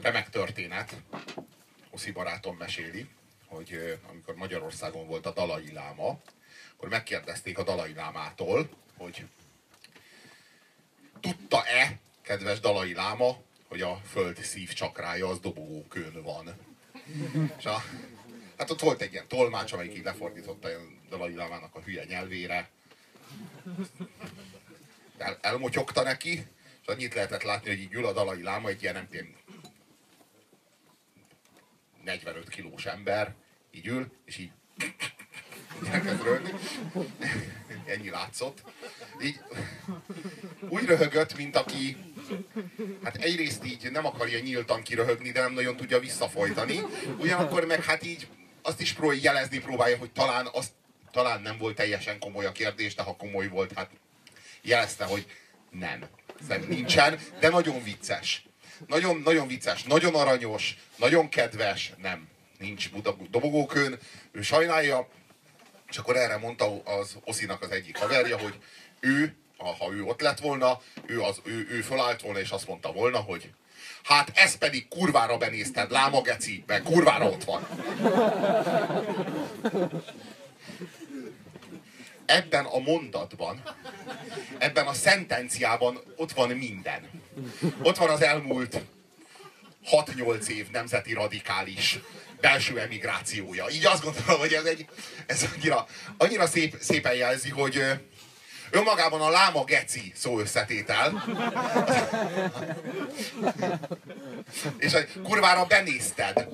Remek történet. Oszi barátom meséli, hogy amikor Magyarországon volt a Dalai Láma, akkor megkérdezték a Dalai Lámától, hogy tudta-e, kedves Dalai Láma, hogy a föld szívcsakrája az dobogókőn van. És hát ott volt egy ilyen tolmács, amelyik így lefordította a Dalai Lámának a hülye nyelvére. Elmotyogta neki, és annyit lehetett látni, hogy így ül a Dalai Láma, egy ilyen nem tudom, 45 kilós ember, így ül, és így elkezd röhögni. Ennyi látszott. Így úgy röhögött, mint aki hát egyrészt így nem akarja nyíltan kiröhögni, de nem nagyon tudja visszafolytani. Ugyanakkor meg hát így azt is jelezni próbálja, hogy talán nem volt teljesen komoly a kérdés, de ha komoly volt, hát jelezte, hogy nem. Szerintem nincsen, de nagyon vicces. Nagyon vicces, nagyon aranyos, nagyon kedves, nem. Nincs dobogókőn, ő sajnálja, és akkor erre mondta az Oszinak az egyik haverja, hogy ő, ha ő ott lett volna, ő fölállt volna, és azt mondta volna, hogy hát ez pedig kurvára benézted, láma geci, mert kurvára ott van. Ebben a mondatban, ebben a szentenciában ott van minden. Ott van az elmúlt 6-8 év nemzeti radikális belső emigrációja. Így azt gondolom, hogy ez annyira szépen jelzi, hogy önmagában a láma geci szó összetétel. És hogy kurvára benézted.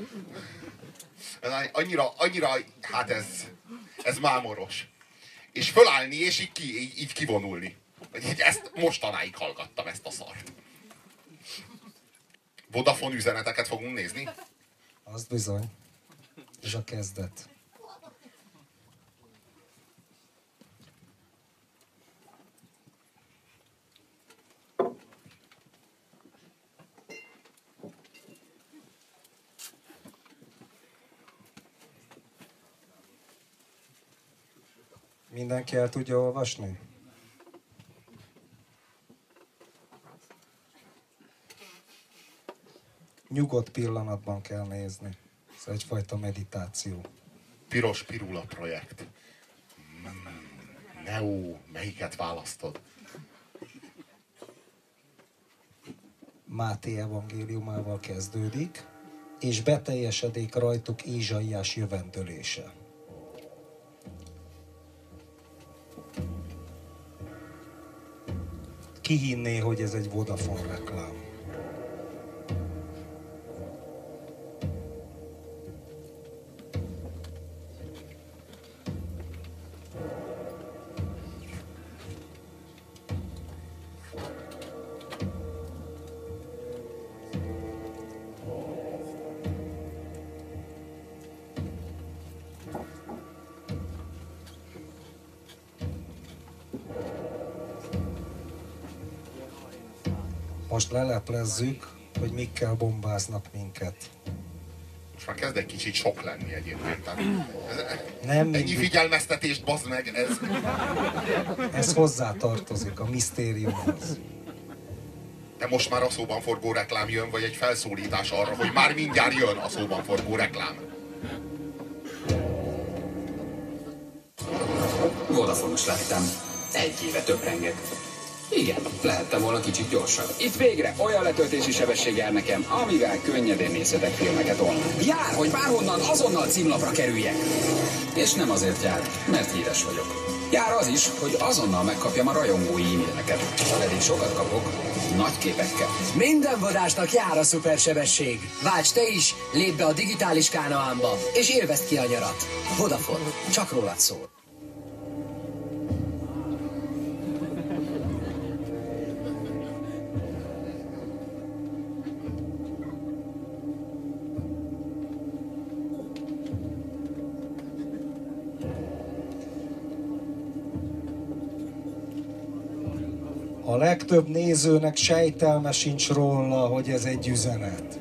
Annyira, hát ez mámoros. És fölállni, és így kivonulni. Ezt mostanáig hallgattam, ezt a szart. Vodafone üzeneteket fogunk nézni? Az bizony. Ez a kezdet. Mindenki el tudja olvasni? Nyugodt pillanatban kell nézni. Ez egyfajta meditáció. Piros Pirula projekt. Neo, melyiket választod? Máté evangéliumával kezdődik, és beteljesedik rajtuk Ézsaiás jövendölése. Ki hinné, hogy ez egy Vodafone reklám? Most leleplezzük, hogy mikkel bombáznak minket. Most már kezd egy kicsit sok lenni egyébként. Nem ennyi figyelmeztetést, bazd meg, ez... Ez hozzátartozik a misztériumhoz. De most már a szóban forgó reklám jön, vagy egy felszólítás arra, hogy már mindjárt jön a szóban forgó reklám? Vodafonos lettem. 1 éve töprengek. Igen, lehettem volna kicsit gyorsabb. Itt végre olyan letöltési sebesség jár nekem, amivel könnyedén nézhetek filmeket online. Jár, hogy bárhonnan azonnal címlapra kerüljek. És nem azért jár, mert híres vagyok. Jár az is, hogy azonnal megkapjam a rajongói e-maileket. Pedig sokat kapok, nagy képekkel. Minden vadásnak jár a szupersebesség. Válts te is, lépj be a digitális kánaánba, és élvezd ki a nyarat. Vodafone, csak rólad szól. A legtöbb nézőnek sejtelme sincs róla, hogy ez egy üzenet.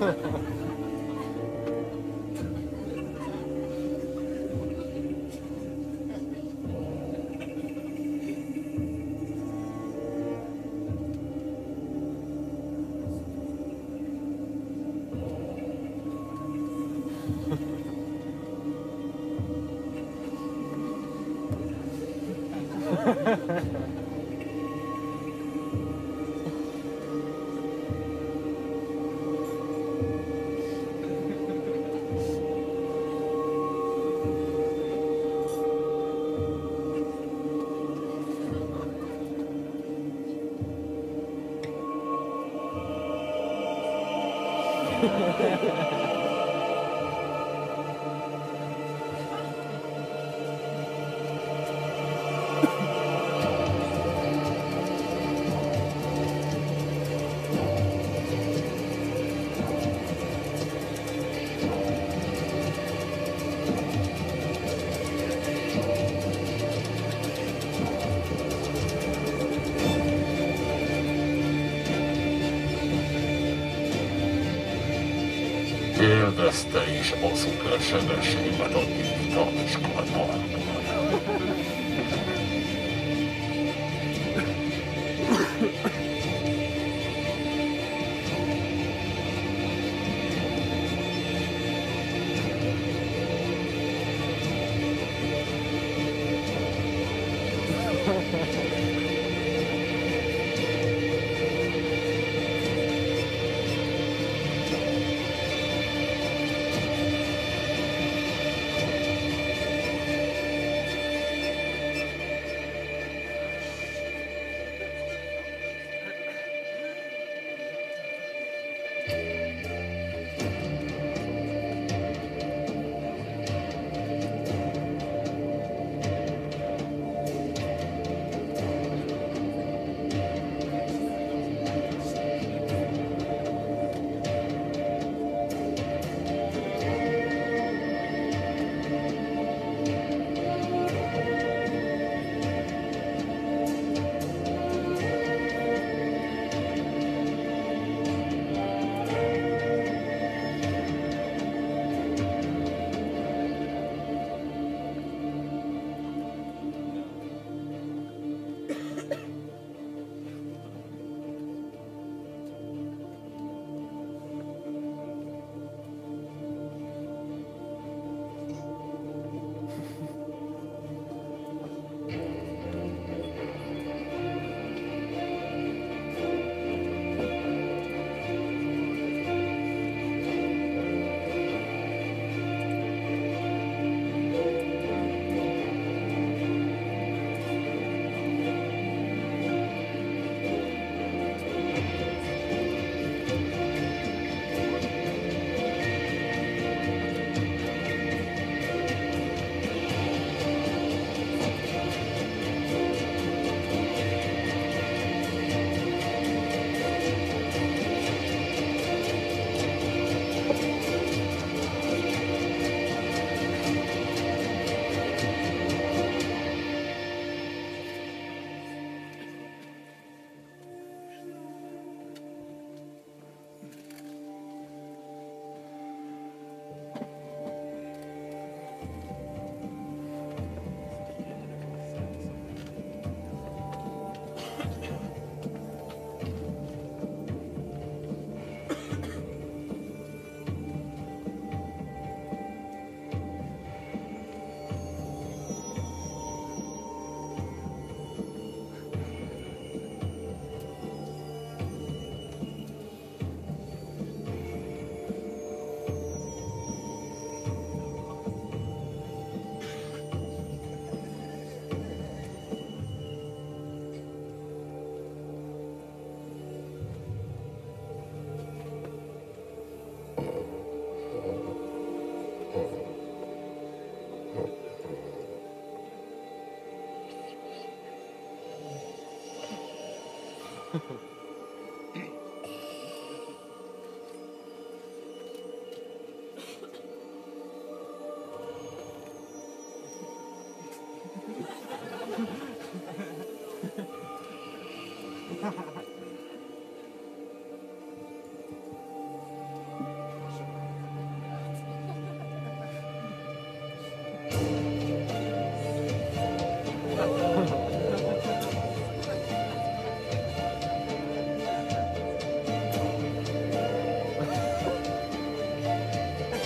Élvezte is a szupersebességet a digitális kanyarban.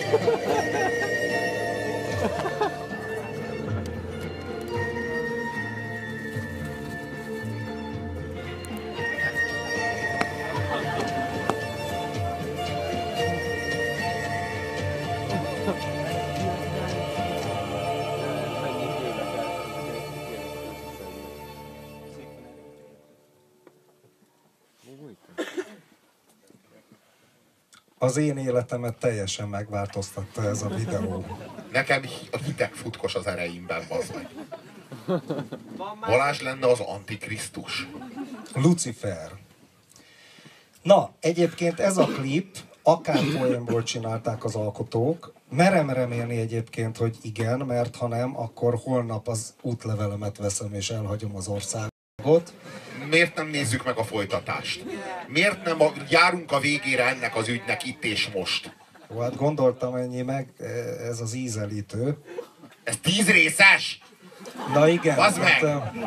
Az én életemet teljesen megváltoztatta ez a videó. Nekem a hideg futkos az ereimben, bazdmeg. Balázs lenne az Antikrisztus. Lucifer. Na, egyébként ez a klip, akár poénból csinálták az alkotók, merem remélni egyébként, hogy igen, mert ha nem, akkor holnap az útlevelemet veszem és elhagyom az országot. Miért nem nézzük meg a folytatást? Miért nem járunk a végére ennek az ügynek itt és most? Jó, hát gondoltam ennyi meg, ez az ízelítő. Ez 10 részes? Na igen. Bazd meg!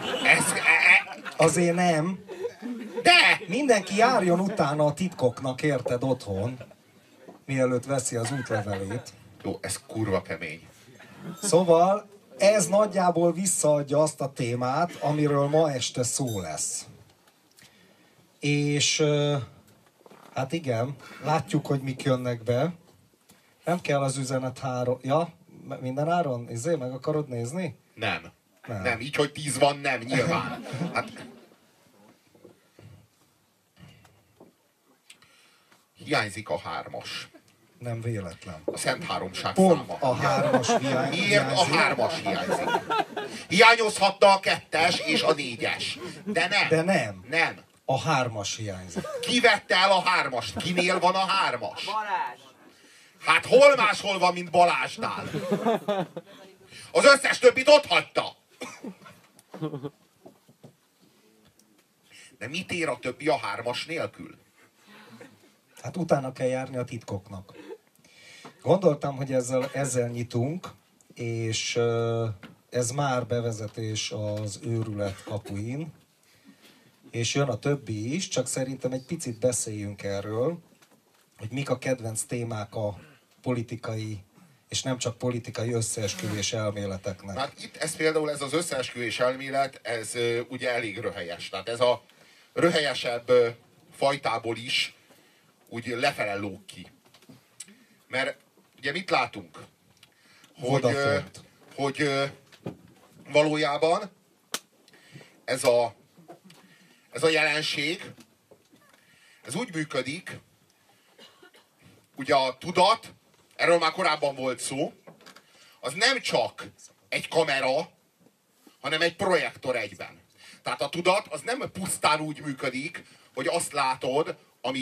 Azért nem. De! Mindenki járjon utána a titkoknak, érted, otthon, mielőtt veszi az útlevelét. Jó, ez kurva kemény. Szóval ez nagyjából visszaadja azt a témát, amiről ma este szó lesz. És hát igen, látjuk, hogy mik jönnek be. Nem kell az üzenet Ja, minden áron? Meg akarod nézni? Nem. Nem, így, hogy 10 van, nem, nyilván. Hát... Hiányzik a 3-as. Nem véletlen. A Szent Háromság Pont száma. a 3-as hiányzik. Miért a 3-as hiányzik? Hiányozhatta a 2-es és a 4-es. De nem. De nem. Nem. A 3-as hiányzik. Ki vette el a 3-ast? Kinél van a 3-as? Balázs! Hát hol máshol van, mint Balázsnál? Az összes többit ott hagyta. De mit ér a többi a 3-as nélkül? Hát utána kell járni a titkoknak. Gondoltam, hogy ezzel nyitunk, és ez már bevezetés az őrület kapuin, és jön a többi is, csak szerintem egy picit beszéljünk erről, hogy mik a kedvenc témák a politikai, és nem csak politikai összeesküvés elméleteknek. Hát itt ez az összeesküvés elmélet, ez ugye elég röhelyes. Tehát ez a röhelyesebb fajtából is úgy lefele lóg ki. Mert ugye mit látunk? Hogy valójában ez a jelenség, ez úgy működik, ugye a tudat, erről már korábban volt szó, az nem csak egy kamera, hanem egy projektor egyben. Tehát a tudat az nem pusztán úgy működik, hogy azt látod,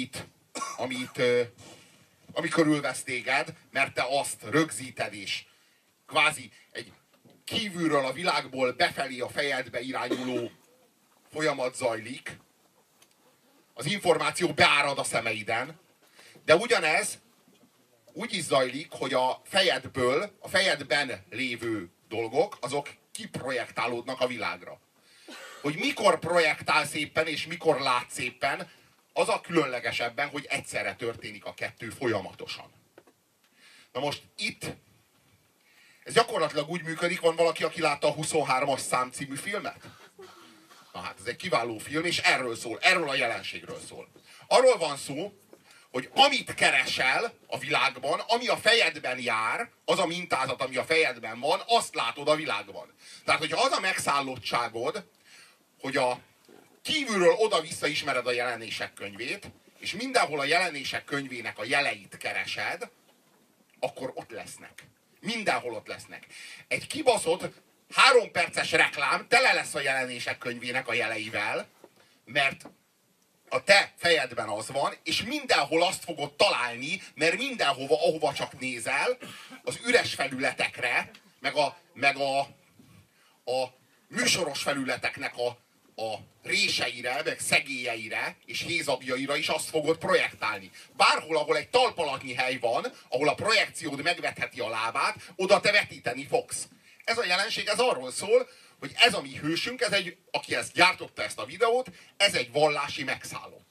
ami körülvesz téged, mert te azt rögzíted is. Kvázi egy kívülről a világból befelé a fejedbe irányuló folyamat zajlik. Az információ beárad a szemeiden, de ugyanez úgy is zajlik, hogy a fejedben lévő dolgok, azok kiprojektálódnak a világra. Hogy mikor projektál szépen és mikor lát szépen, az a különlegesebben, hogy egyszerre történik a kettő folyamatosan. Na most itt ez gyakorlatilag úgy működik, van valaki, aki látta a 23-as szám című filmet? Na hát ez egy kiváló film, és erről szól, erről a jelenségről szól. Arról van szó, hogy amit keresel a világban, ami a fejedben jár, az a mintázat, ami a fejedben van, azt látod a világban. Tehát, hogyha az a megszállottságod, hogy a kívülről oda-vissza ismered a jelenések könyvét, és mindenhol a jelenések könyvének a jeleit keresed, akkor ott lesznek. Mindenhol ott lesznek. Egy kibaszott 3 perces reklám tele lesz a jelenések könyvének a jeleivel, mert a te fejedben az van, és mindenhol azt fogod találni, mert mindenhova, ahova csak nézel, az üres felületekre, meg a műsoros felületeknek a réseire, meg szegélyeire és hézagjaira is azt fogod projektálni. Bárhol, ahol egy talpalatnyi hely van, ahol a projekciód megvetheti a lábát, oda te vetíteni fogsz. Ez a jelenség, ez arról szól, hogy ez a mi hősünk, aki ezt gyártotta ezt a videót, ez egy vallási megszállott.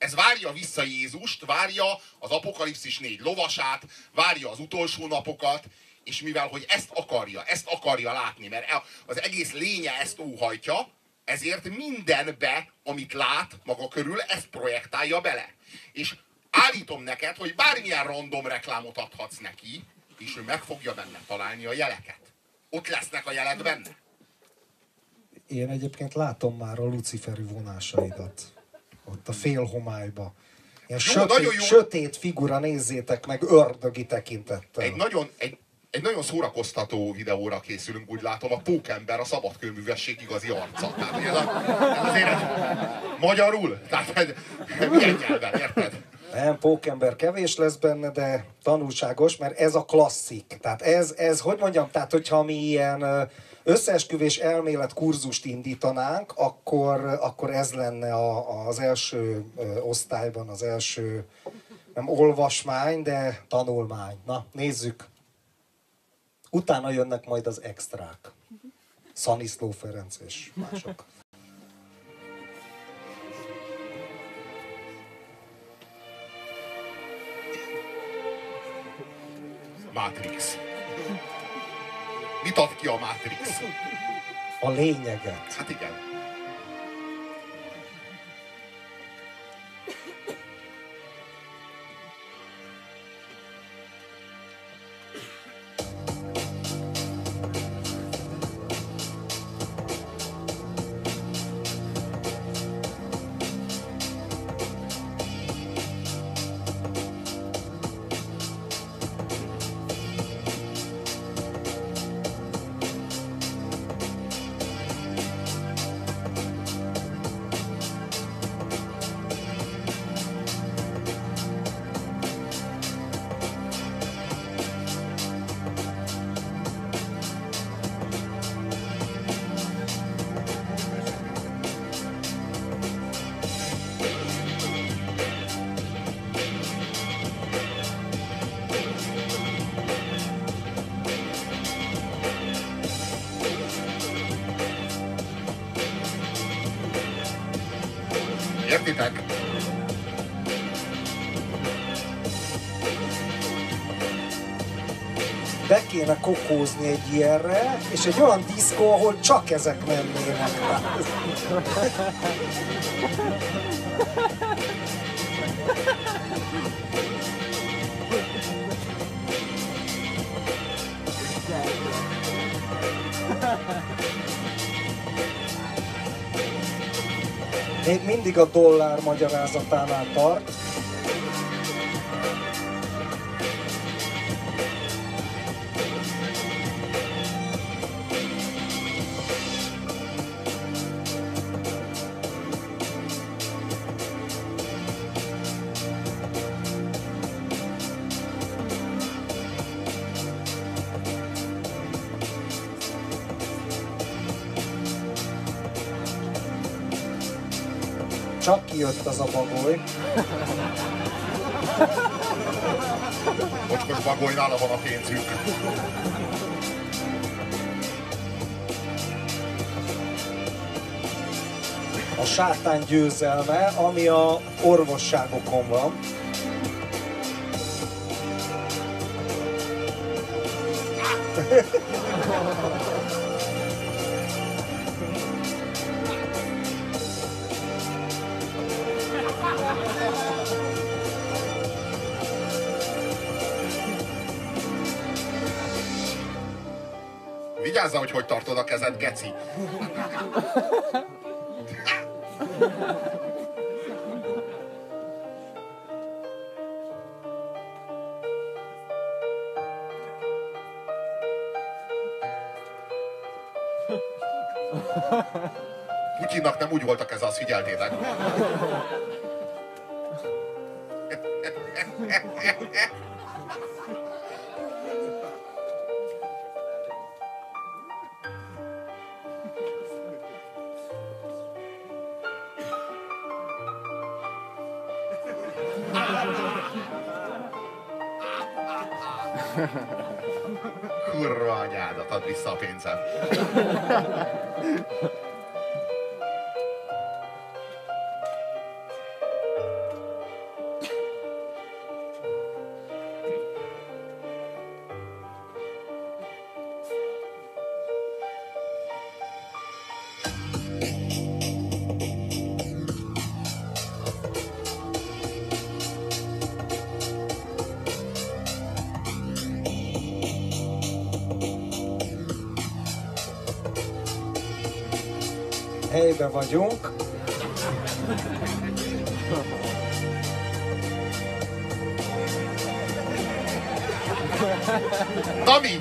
Ez várja vissza Jézust, várja az Apokalipszis 4 lovasát, várja az utolsó napokat, és mivel, hogy ezt akarja látni, mert az egész lénye ezt óhajtja, ezért mindenbe, amit lát maga körül, ezt projektálja bele. És állítom neked, hogy bármilyen random reklámot adhatsz neki, és ő meg fogja benne találni a jeleket. Ott lesznek a jelek benne. Én egyébként látom már a luciferi vonásaidat. Ott a félhomályba. Ilyen sötét figura, nézzétek meg, ördögi tekintettel. Egy nagyon szórakoztató videóra készülünk, úgy látom, a Pókember, a szabadkőművesség igazi arca. Tehát ez azért magyarul? Tehát milyen nyelven, érted? Nem, Pókember kevés lesz benne, de tanulságos, mert ez a klasszik. Tehát ez hogy mondjam, tehát hogyha mi ilyen összeesküvés elmélet kurzust indítanánk, akkor ez lenne az első osztályban, az első, nem olvasmány, de tanulmány. Na, nézzük. Utána jönnek majd az extrák. Szaniszló Ferenc és mások. Matrix. Mit ad ki a Matrix? A lényeget. Hát igen. Értitek? Be kéne kokózni egy ilyenre, és egy olyan diszkó, ahol csak ezek mennének. Még mindig a dollár magyarázatánál tart. Csak kijött az a bagoly. Mocskos bagoly, nála van a pénzük. A sátán győzelme, ami a orvosságokon van. Vigyázzál, hogy tartod a kezed, geci. Putyinnak nem úgy volt a keze, azt figyeltétek. Kurva anyádat, add vissza a pénzem. helyben vagyunk. Na mi?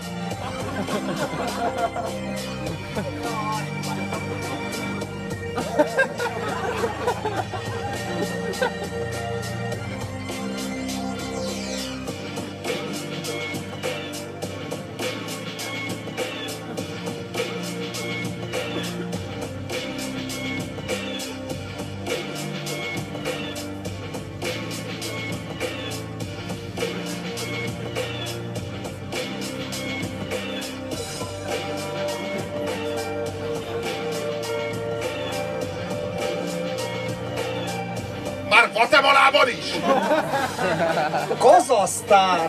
Már Guatemalában is? Kazahsztán!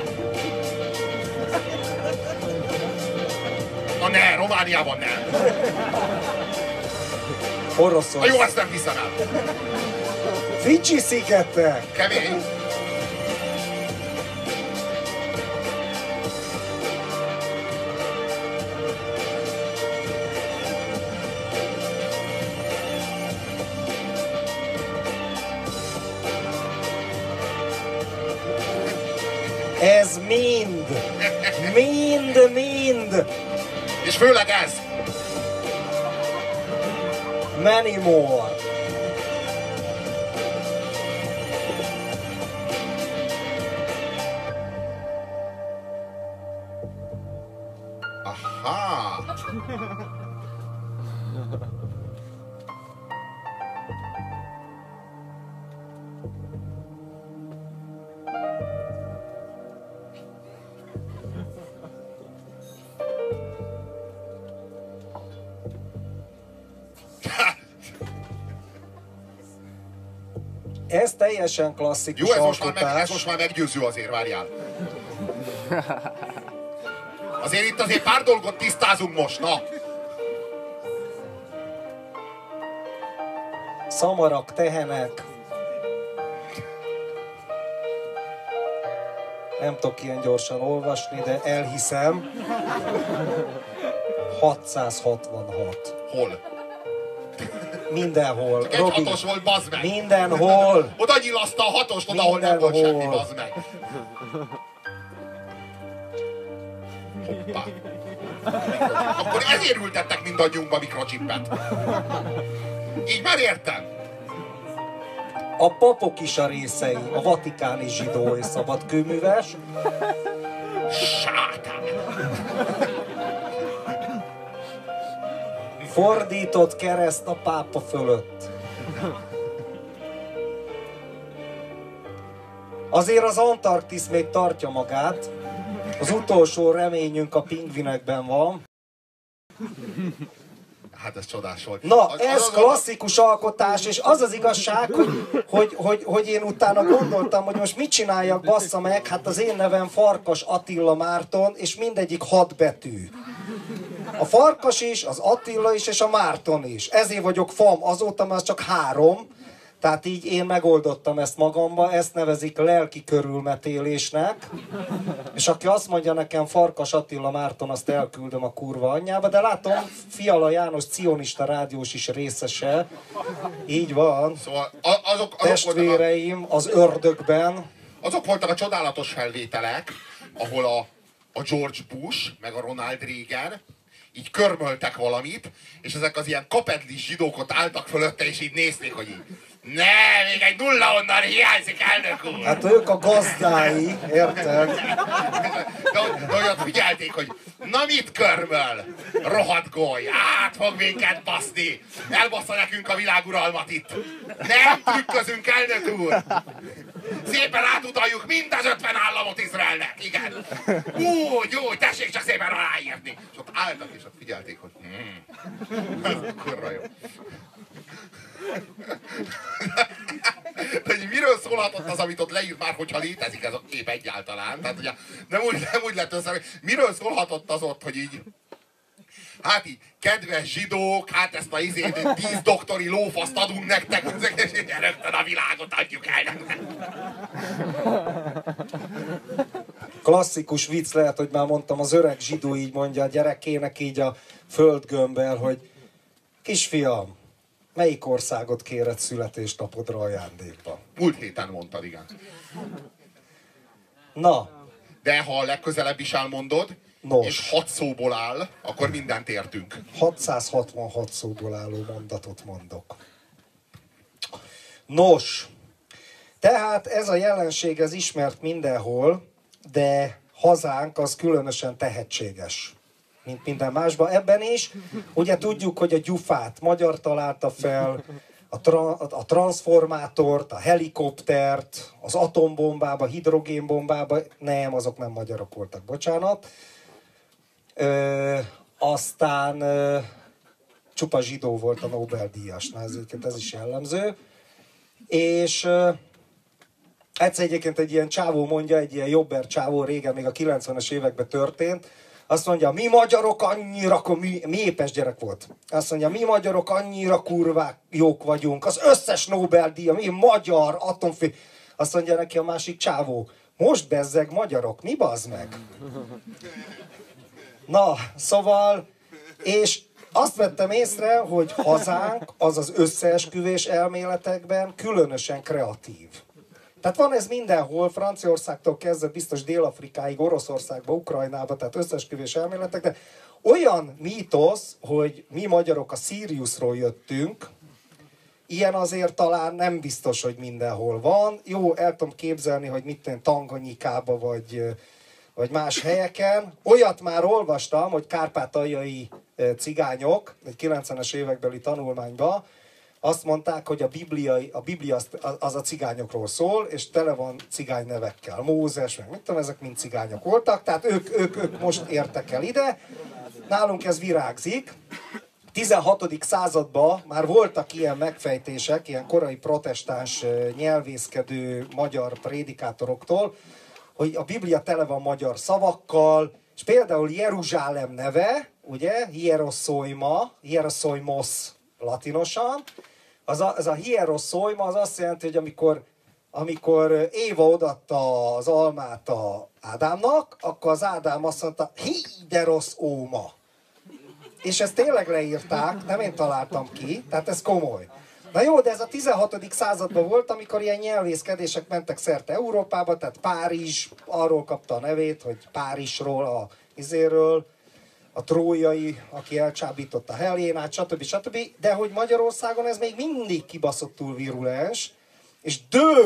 Na ne, Romániában nem. Na Oroszország. jó, ezt nem hiszem el. Fidzsi-szigetek! Kemény. Ez mind! Mind! És főleg ez. Many more! Aha. Ez teljesen klasszikus Jó, ez most alkotás. már meggyőző azért, várjál. Azért itt azért pár dolgot tisztázunk most, na. Szamarak, tehenek. Nem tudok ilyen gyorsan olvasni, de elhiszem. 666. Hol? Mindenhol. Csak egy Robi, hatos volt, bazd meg. mindenhol. Oda nyilaszta a hatost, oda, ahol nem volt Mindenhol. semmi, bazd meg. Hoppá. Akkor ezért ültettek mindannyiunkba mikrochippet. Így már értem. A papok is a részei, a vatikáni zsidó és szabadkőműves. Sátán. Fordított kereszt a pápa fölött. Azért az Antarktisz még tartja magát. Az utolsó reményünk a pingvinekben van. Hát ez csodás volt. Na, ez klasszikus alkotás, és az az igazság, hogy én utána gondoltam, hogy most mit csináljak, bassza meg, hát az én nevem Farkas Attila Márton, és mindegyik 6 betű. A Farkas is, az Attila is, és a Márton is. Ezért vagyok fam, azóta már csak 3, tehát így én megoldottam ezt magamba, ezt nevezik lelki körülmetélésnek. És aki azt mondja nekem Farkas Attila Márton, azt elküldöm a kurva anyjába, de látom, Fiala János cionista rádiós is részese. Így van. Szóval Testvéreim az ördögben. azok voltak a csodálatos felvételek, ahol a George Bush, meg a Ronald Reagan így körmöltek valamit, és ezek az ilyen kapedlis zsidók ott álltak fölötte, és így nézték, hogy így ne, még egy nulla onnan hiányzik, elnök úr! Hát ők a gazdái, érted? De olyat figyelték, hogy na mit körmöl? Rohadt goly, át fog minket baszni! Elbassza nekünk a világuralmat itt! Nem trükközünk, elnök úr! Szépen átutaljuk mind az 50 államot Izraelnek, igen! Úgy, tessék csak szépen aláírni! És ott álltak, és ott figyelték, hogy ez kurva jó. De miről szólhatott az, amit ott leírt már, hogyha létezik ez a kép egyáltalán? Tehát ugye nem úgy lett össze, miről szólhatott az ott, hogy így hát így, kedves zsidók, hát ezt a 10 doktori lófaszt adunk nektek, és rögtön a világot adjuk el nektek. Klasszikus vicc lehet, hogy már mondtam, az öreg zsidó így mondja a gyerekének így a földgömbbel, hogy kisfiam, melyik országot kéred születésnapodra ajándékba? Múlt héten mondtad, igen. Na, De ha a legközelebb is elmondod, Nos. és 6 szóból áll, akkor mindent értünk. 666 szóból álló mondatot mondok. Nos, tehát ez a jelenség ez ismert mindenhol, de hazánk az különösen tehetséges, mint minden másban. Ebben is, ugye tudjuk, hogy a gyufát magyar találta fel, a transformátort, a helikoptert, az atombombába, hidrogénbombába, nem, azok nem magyarok voltak, bocsánat. Aztán csupa zsidó volt a Nobel-díjasnál, ez is jellemző. És egyszer egyébként egy ilyen csávó mondja, egy ilyen jobber csávó, régen még a 90-es években történt, azt mondja, mi magyarok annyira, mi épes gyerek volt. Azt mondja, mi magyarok annyira kurvák jók vagyunk, az összes Nobel-díja, mi magyar, atomfé... Azt mondja neki a másik csávó, most bezzeg magyarok, mi bazd meg? Na, szóval, és azt vettem észre, hogy hazánk az az összeesküvés elméletekben különösen kreatív. Tehát van ez mindenhol, Franciaországtól kezdve biztos Dél-Afrikáig, Oroszországba, Ukrajnába, tehát összeesküvés elméletek, de olyan mítosz, hogy mi magyarok a Siriusról jöttünk, ilyen azért talán nem biztos, hogy mindenhol van. Jó, el tudom képzelni, hogy mit tenni Tanganyikába, vagy más helyeken. Olyat már olvastam, hogy kárpátaljai cigányok, egy 90-es évekbeli tanulmányban, azt mondták, hogy a Biblia az a cigányokról szól, és tele van cigány nevekkel. Mózes, meg mit tudom, ezek mind cigányok voltak, tehát ők most értek el ide. Nálunk ez virágzik. 16. században már voltak ilyen megfejtések, ilyen korai protestáns nyelvészkedő magyar prédikátoroktól, hogy a Biblia tele van magyar szavakkal, és például Jeruzsálem neve, ugye, hierosoimos latinosan, az a hieroszoima az azt jelenti, hogy amikor Éva odatta az almát Ádámnak, akkor az Ádám azt mondta, hideros óma. És ezt tényleg leírták, nem én találtam ki, tehát ez komoly. Na jó, de ez a 16. században volt, amikor ilyen nyelvészkedések mentek szerte Európába, tehát Párizs arról kapta a nevét, hogy Párizsról, a trójai, aki elcsábította Helénát, stb. De hogy Magyarországon ez még mindig kibaszottul virulens, és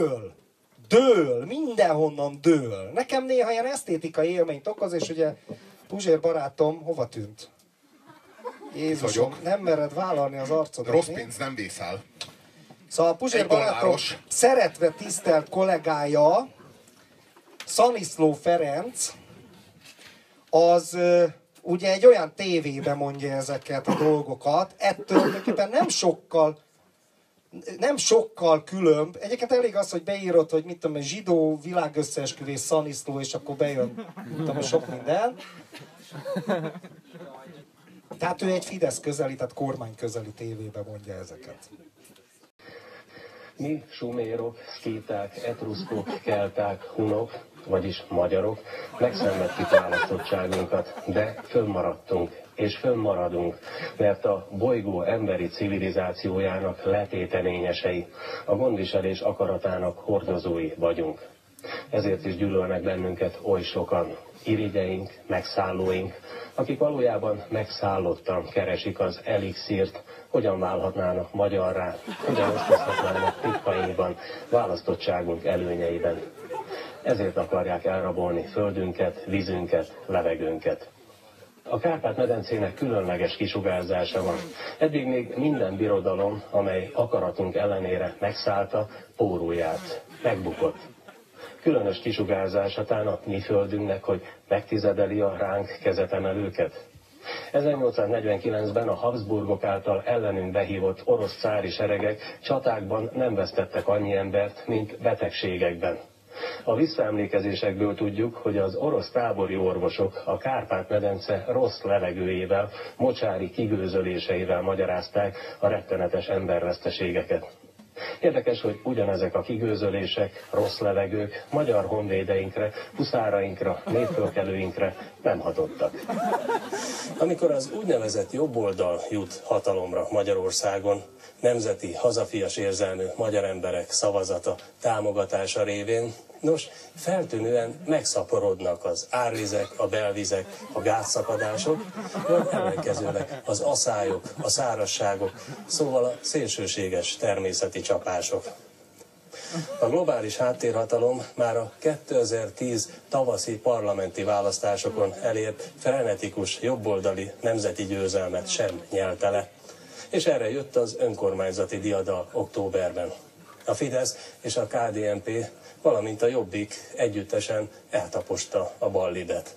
dől, mindenhonnan dől. Nekem néha ilyen esztétikai élményt okoz, és ugye Puzsér barátom hova tűnt? Jézusom, nem mered vállalni az arcodat. Rossz pénz nem vészel. Szóval Puzsér barátom szeretve tisztelt kollégája, Szaniszló Ferenc, az ugye egy olyan tévében mondja ezeket a dolgokat, ettől tulajdonképpen nem sokkal különb. Egyébként elég az, hogy beírod, hogy mit tudom, zsidó világösszeesküvés Szaniszló, és akkor bejön, mit tudom, sok minden. Tehát ő egy Fidesz közeli, tehát kormány közeli tévében mondja ezeket. Mi sumérok, szkíták, etruszkok, kelták, hunok, vagyis magyarok, megszenvedtük választottságunkat, de fönnmaradtunk és fönnmaradunk, mert a bolygó emberi civilizációjának letéteményesei, a gondviselés akaratának hordozói vagyunk. Ezért is gyűlölnek bennünket oly sokan, irigyeink, megszállóink, akik valójában megszállottan keresik az elixírt, hogyan válhatnának magyarrá, hogyan osztozhatnának titkainkban, választottságunk előnyeiben. Ezért akarják elrabolni földünket, vízünket, levegőnket. A Kárpát-medencének különleges kisugárzása van. Eddig még minden birodalom, amely akaratunk ellenére megszállta, pórulját, megbukott. Különös kisugárzása tán a mi földünknek, hogy megtizedeli a ránk kezetemelőket. 1849-ben a Habsburgok által ellenünk behívott orosz cári seregek csatákban nem vesztettek annyi embert, mint betegségekben. A visszaemlékezésekből tudjuk, hogy az orosz tábori orvosok a Kárpát-medence rossz levegőjével, mocsári kigőzöléseivel magyarázták a rettenetes emberveszteségeket. Érdekes, hogy ugyanezek a kigőzölések, rossz levegők magyar honvédeinkre, huszárainkra, népfölkelőinkre nem hatottak. Amikor az úgynevezett jobboldal jut hatalomra Magyarországon, nemzeti, hazafias érzelmű magyar emberek szavazata, támogatása révén, nos, feltűnően megszaporodnak az árvizek, a belvizek, a gázszakadások, vagy ellenkezőleg az aszályok, a szárazságok, szóval a szélsőséges természeti csapások. A globális háttérhatalom már a 2010 tavaszi parlamenti választásokon elért frenetikus jobboldali nemzeti győzelmet sem nyelte le, és erre jött az önkormányzati diadal októberben. A Fidesz és a KDNP, valamint a Jobbik együttesen eltaposta a ballibet.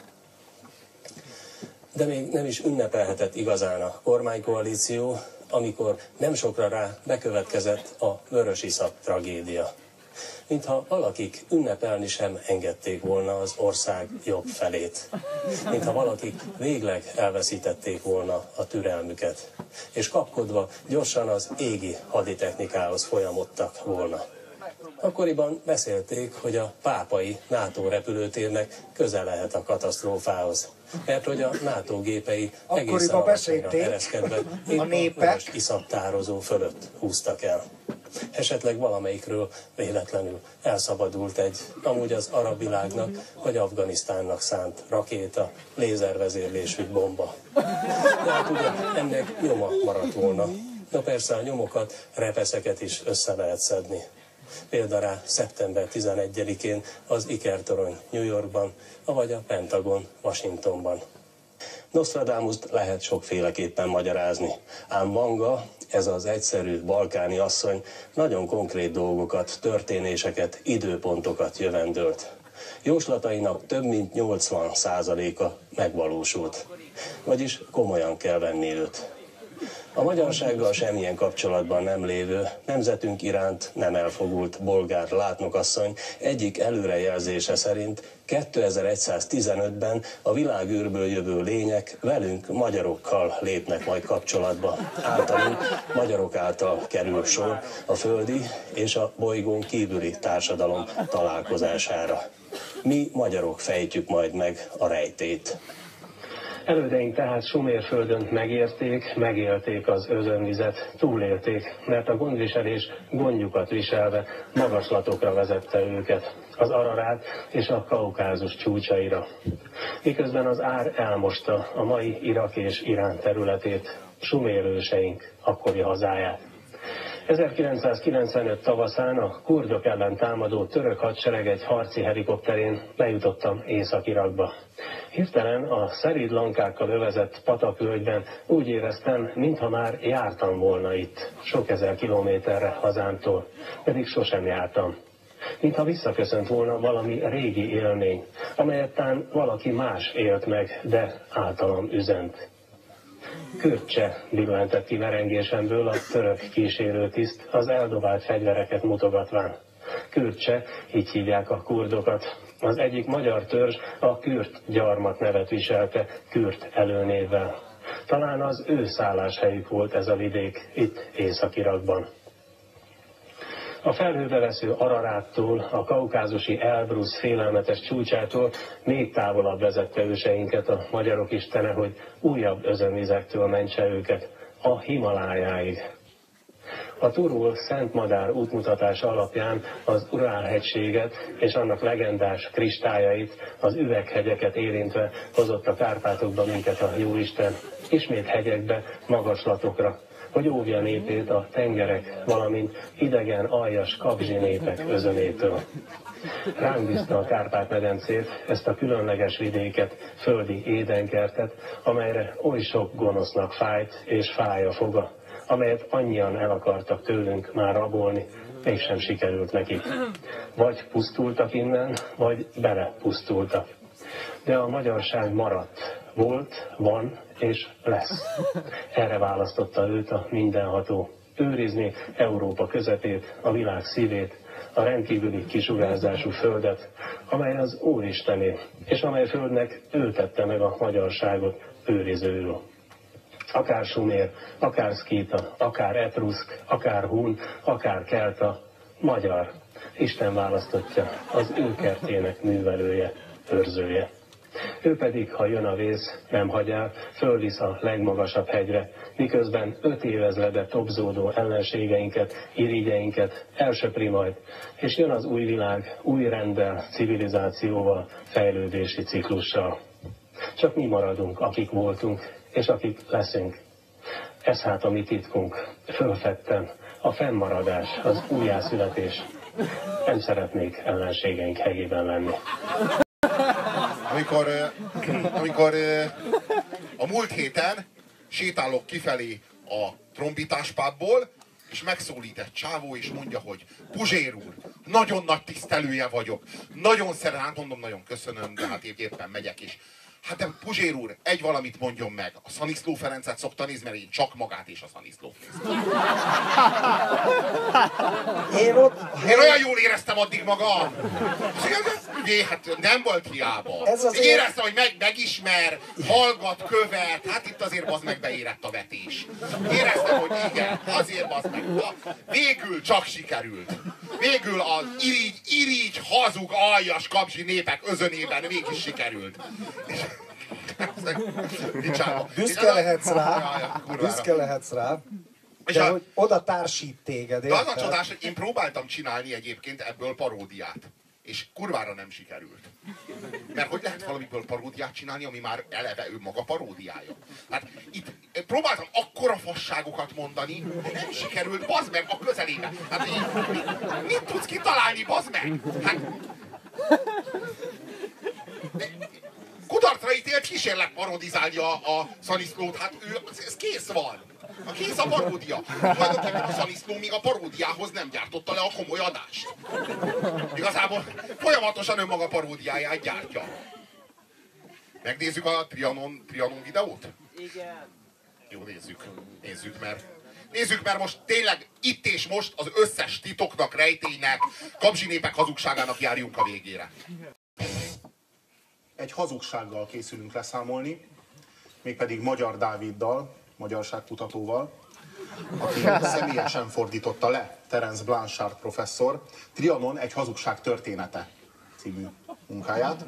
De még nem is ünnepelhetett igazán a kormánykoalíció, amikor nem sokra rá bekövetkezett a vörösiszap tragédia. Mintha valakik ünnepelni sem engedték volna az ország jobb felét. Mintha valakik végleg elveszítették volna a türelmüket, és kapkodva gyorsan az égi haditechnikához folyamodtak volna. Akkoriban beszélték, hogy a pápai NATO repülőtérnek közel lehet a katasztrófához, mert hogy a NATO gépei egészen alacsonyra ereszkedve épp a vörös iszaptározó fölött húztak el. Esetleg valamelyikről véletlenül elszabadult egy, amúgy az arab világnak vagy Afganisztánnak szánt rakéta, lézervezérlésű bomba. De hát ugye ennek nyoma maradt volna. Na persze a nyomokat, repeszeket is össze lehet szedni. Például szeptember 11-én az Ikertorony New Yorkban, avagy a Pentagon Washingtonban. Nostradamus-t lehet sokféleképpen magyarázni, ám Vanga, ez az egyszerű balkáni asszony nagyon konkrét dolgokat, történéseket, időpontokat jövendölt. Jóslatainak több mint 80%-a megvalósult, vagyis komolyan kell venni őt. A magyarsággal semmilyen kapcsolatban nem lévő, nemzetünk iránt nem elfogult bolgár látnokasszony egyik előrejelzése szerint 2115-ben a világűrből jövő lények velünk, magyarokkal lépnek majd kapcsolatba. Általunk, magyarok által kerül sor a földi és a bolygón kívüli társadalom találkozására. Mi magyarok fejtjük majd meg a rejtét. Elődeink tehát Sumérföldön megélték az özönvizet, túlélték, mert a gondviselés gondjukat viselve magaslatokra vezette őket, az Ararát és a Kaukázus csúcsaira. Miközben az ár elmosta a mai Irak és Irán területét, sumér őseink akkori hazáját. 1995 tavaszán a kurdok ellen támadó török hadsereg egy harci helikopterén lejutottam Észak-Irakba. Hirtelen a szerid lankákkal övezett patakvölgyben úgy éreztem, mintha már jártam volna itt, sok ezer kilométerre hazámtól, pedig sosem jártam. Mintha visszaköszönt volna valami régi élmény, amelyet tán valaki más élt meg, de általam üzent. Kürtse billentett ki merengésemből a török kísérőtiszt, az eldobált fegyvereket mutogatván. Kürtse, így hívják a kurdokat. Az egyik magyar törzs a kürt gyarmat nevet viselte, kürt előnévvel. Talán az ő szálláshelyük volt ez a vidék, itt Észak-Irakban. A felhőbe vesző Araráttól, a kaukázusi Elbrus félelmetes csúcsától még távolabb vezette őseinket a magyarok istene, hogy újabb özönvizektől mentse őket, a Himalájáig. A Turul Szent Madár útmutatása alapján az Urál-hegységet és annak legendás kristályait, az üveghegyeket érintve hozott a Kárpátokba minket a Jóisten, ismét hegyekbe, magaslatokra, hogy óvja népét a tengerek, valamint idegen, aljas kabzsi népek özönétől. Ránk bízta a Kárpát-medencét, ezt a különleges vidéket, földi édenkertet, amelyre oly sok gonosznak fájt és fáj a foga, amelyet annyian el akartak tőlünk már rabolni, mégsem sikerült nekik. Vagy pusztultak innen, vagy belepusztultak. De a magyarság maradt, volt, van és lesz. Erre választotta őt a mindenható. Őrizni Európa közepét, a világ szívét, a rendkívüli kisugárzású földet, amely az Úristené, és amely földnek ő tette meg a magyarságot őrizőül. Akár sumér, akár szkíta, akár etruszk, akár hun, akár kelta, magyar. Isten választottja, az ő kertjének művelője, őrzője. Ő pedig, ha jön a vész, nem hagy el, fölvisz a legmagasabb hegyre, miközben 5 évezrede tobzódó ellenségeinket, irigyeinket elsöpri majd, és jön az új világ, új renddel, civilizációval, fejlődési ciklussal. Csak mi maradunk, akik voltunk, és akik leszünk. Ez hát a mi titkunk, fölfedten, a fennmaradás, az újjászületés. Nem szeretnék ellenségeink helyében lenni. Amikor a múlt héten sétálok kifelé a trombitáspábból, és megszólít egy csávó, és mondja, hogy Puzsér úr, nagyon nagy tisztelője vagyok, nagyon szeretem, mondom, nagyon köszönöm, de hát éppen megyek is. Hát de Puzsér úr, egy valamit mondjon meg. A Szaniszló Ferencet szokta nézni, mert én csak magát és a Szaniszlót néztem. Én olyan jól éreztem addig magam. Hát nem volt hiába. Én éreztem, hogy megismer, hallgat, követ. Hát itt azért bazd meg beérett a vetés. Éreztem, hogy igen, azért bazd meg. Végül csak sikerült. Végül az irigy, hazug, aljas kapzsi népek özönében mégis sikerült. Büszke lehetsz rá, de hogy oda társít téged, de az a csodás, hogy én próbáltam csinálni egyébként ebből paródiát. És kurvára nem sikerült. Mert hogy lehet valamiből paródiát csinálni, ami már eleve ő maga paródiája? Hát itt próbáltam akkora fasságokat mondani, de nem sikerült, bazd meg, a közelébe. Hát mit tudsz kitalálni, bazd meg? Hát... Kudarcra ítélt kísérlet parodizálni a Szaniszlót, hát ez kész van. Kész a paródia. Tulajdonképpen a Szaniszló még a paródiához nem gyártotta le a komoly adást. Igazából folyamatosan önmaga paródiáját gyártja. Megnézzük a Trianon videót? Igen. Jó, nézzük, mert most tényleg itt és most az összes titoknak, rejtélynek, kapzsinépek hazugságának járjunk a végére. Egy hazugsággal készülünk leszámolni, mégpedig Magyar Dáviddal, magyarságkutatóval, aki személyesen fordította le Terence Blanchard professzor Trianon egy hazugság története című munkáját.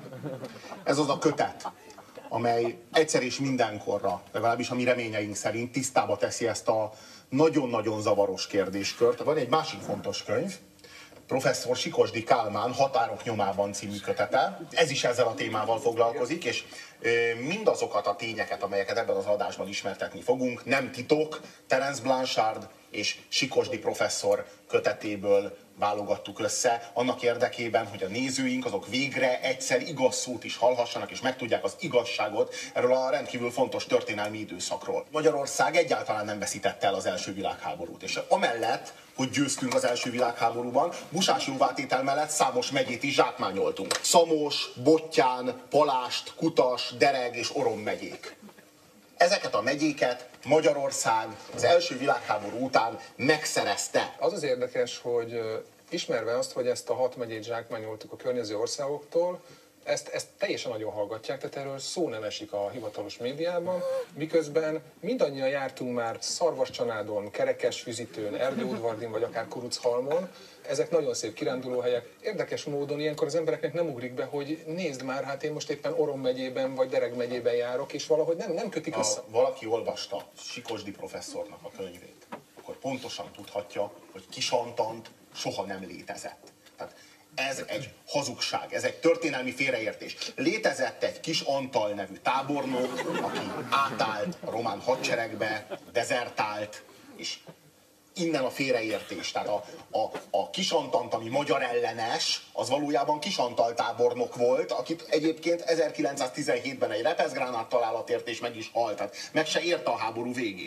Ez az a kötet, amely egyszer és mindenkorra, legalábbis a mi reményeink szerint tisztába teszi ezt a nagyon-nagyon zavaros kérdéskört. Van egy másik fontos könyv, professzor Sikosdi Kálmán Határok nyomában című kötete. Ez is ezzel a témával foglalkozik, és mindazokat a tényeket, amelyeket ebben az adásban ismertetni fogunk, nem titok, Terence Blanchard és Sikosdi professzor kötetéből válogattuk össze, annak érdekében, hogy a nézőink azok végre egyszer igaz szót is hallhassanak, és megtudják az igazságot erről a rendkívül fontos történelmi időszakról. Magyarország egyáltalán nem veszítette el az első világháborút, és amellett, hogy győztünk az első világháborúban, busás jóvátétel mellett számos megyét is zsákmányoltunk. Szamos, Bottyán, Palást, Kutas, Dereg és Oron megyék. Ezeket a megyéket Magyarország az első világháború után megszerezte. Az az érdekes, hogy ismerve azt, hogy ezt a 6 megyét zsákmányoltuk a környező országoktól, ezt teljesen nagyon hallgatják, tehát erről szó nem esik a hivatalos médiában, miközben mindannyian jártunk már Szarvascsanádon, Kerekesfüzitőn, Erdőudvardin vagy akár Kuruchalmon. Ezek nagyon szép kirándulóhelyek. Érdekes módon ilyenkor az embereknek nem ugrik be, hogy nézd már, hát én most éppen Oron megyében vagy Dereg megyében járok, és valahogy nem kötik össze. Ha valaki olvasta Sikosdi professzornak a könyvét, akkor pontosan tudhatja, hogy Kisantant soha nem létezett. Tehát ez egy hazugság, ez egy történelmi félreértés. Létezett egy Kis Antal nevű tábornok, aki átállt a román hadseregbe, dezertált, és innen a félreértés. Tehát a Kis Antant, ami magyar ellenes, az valójában Kis Antal tábornok volt, akit egyébként 1917-ben egy repeszgránát találatért és meg is halt. Tehát meg se érte a háború végét.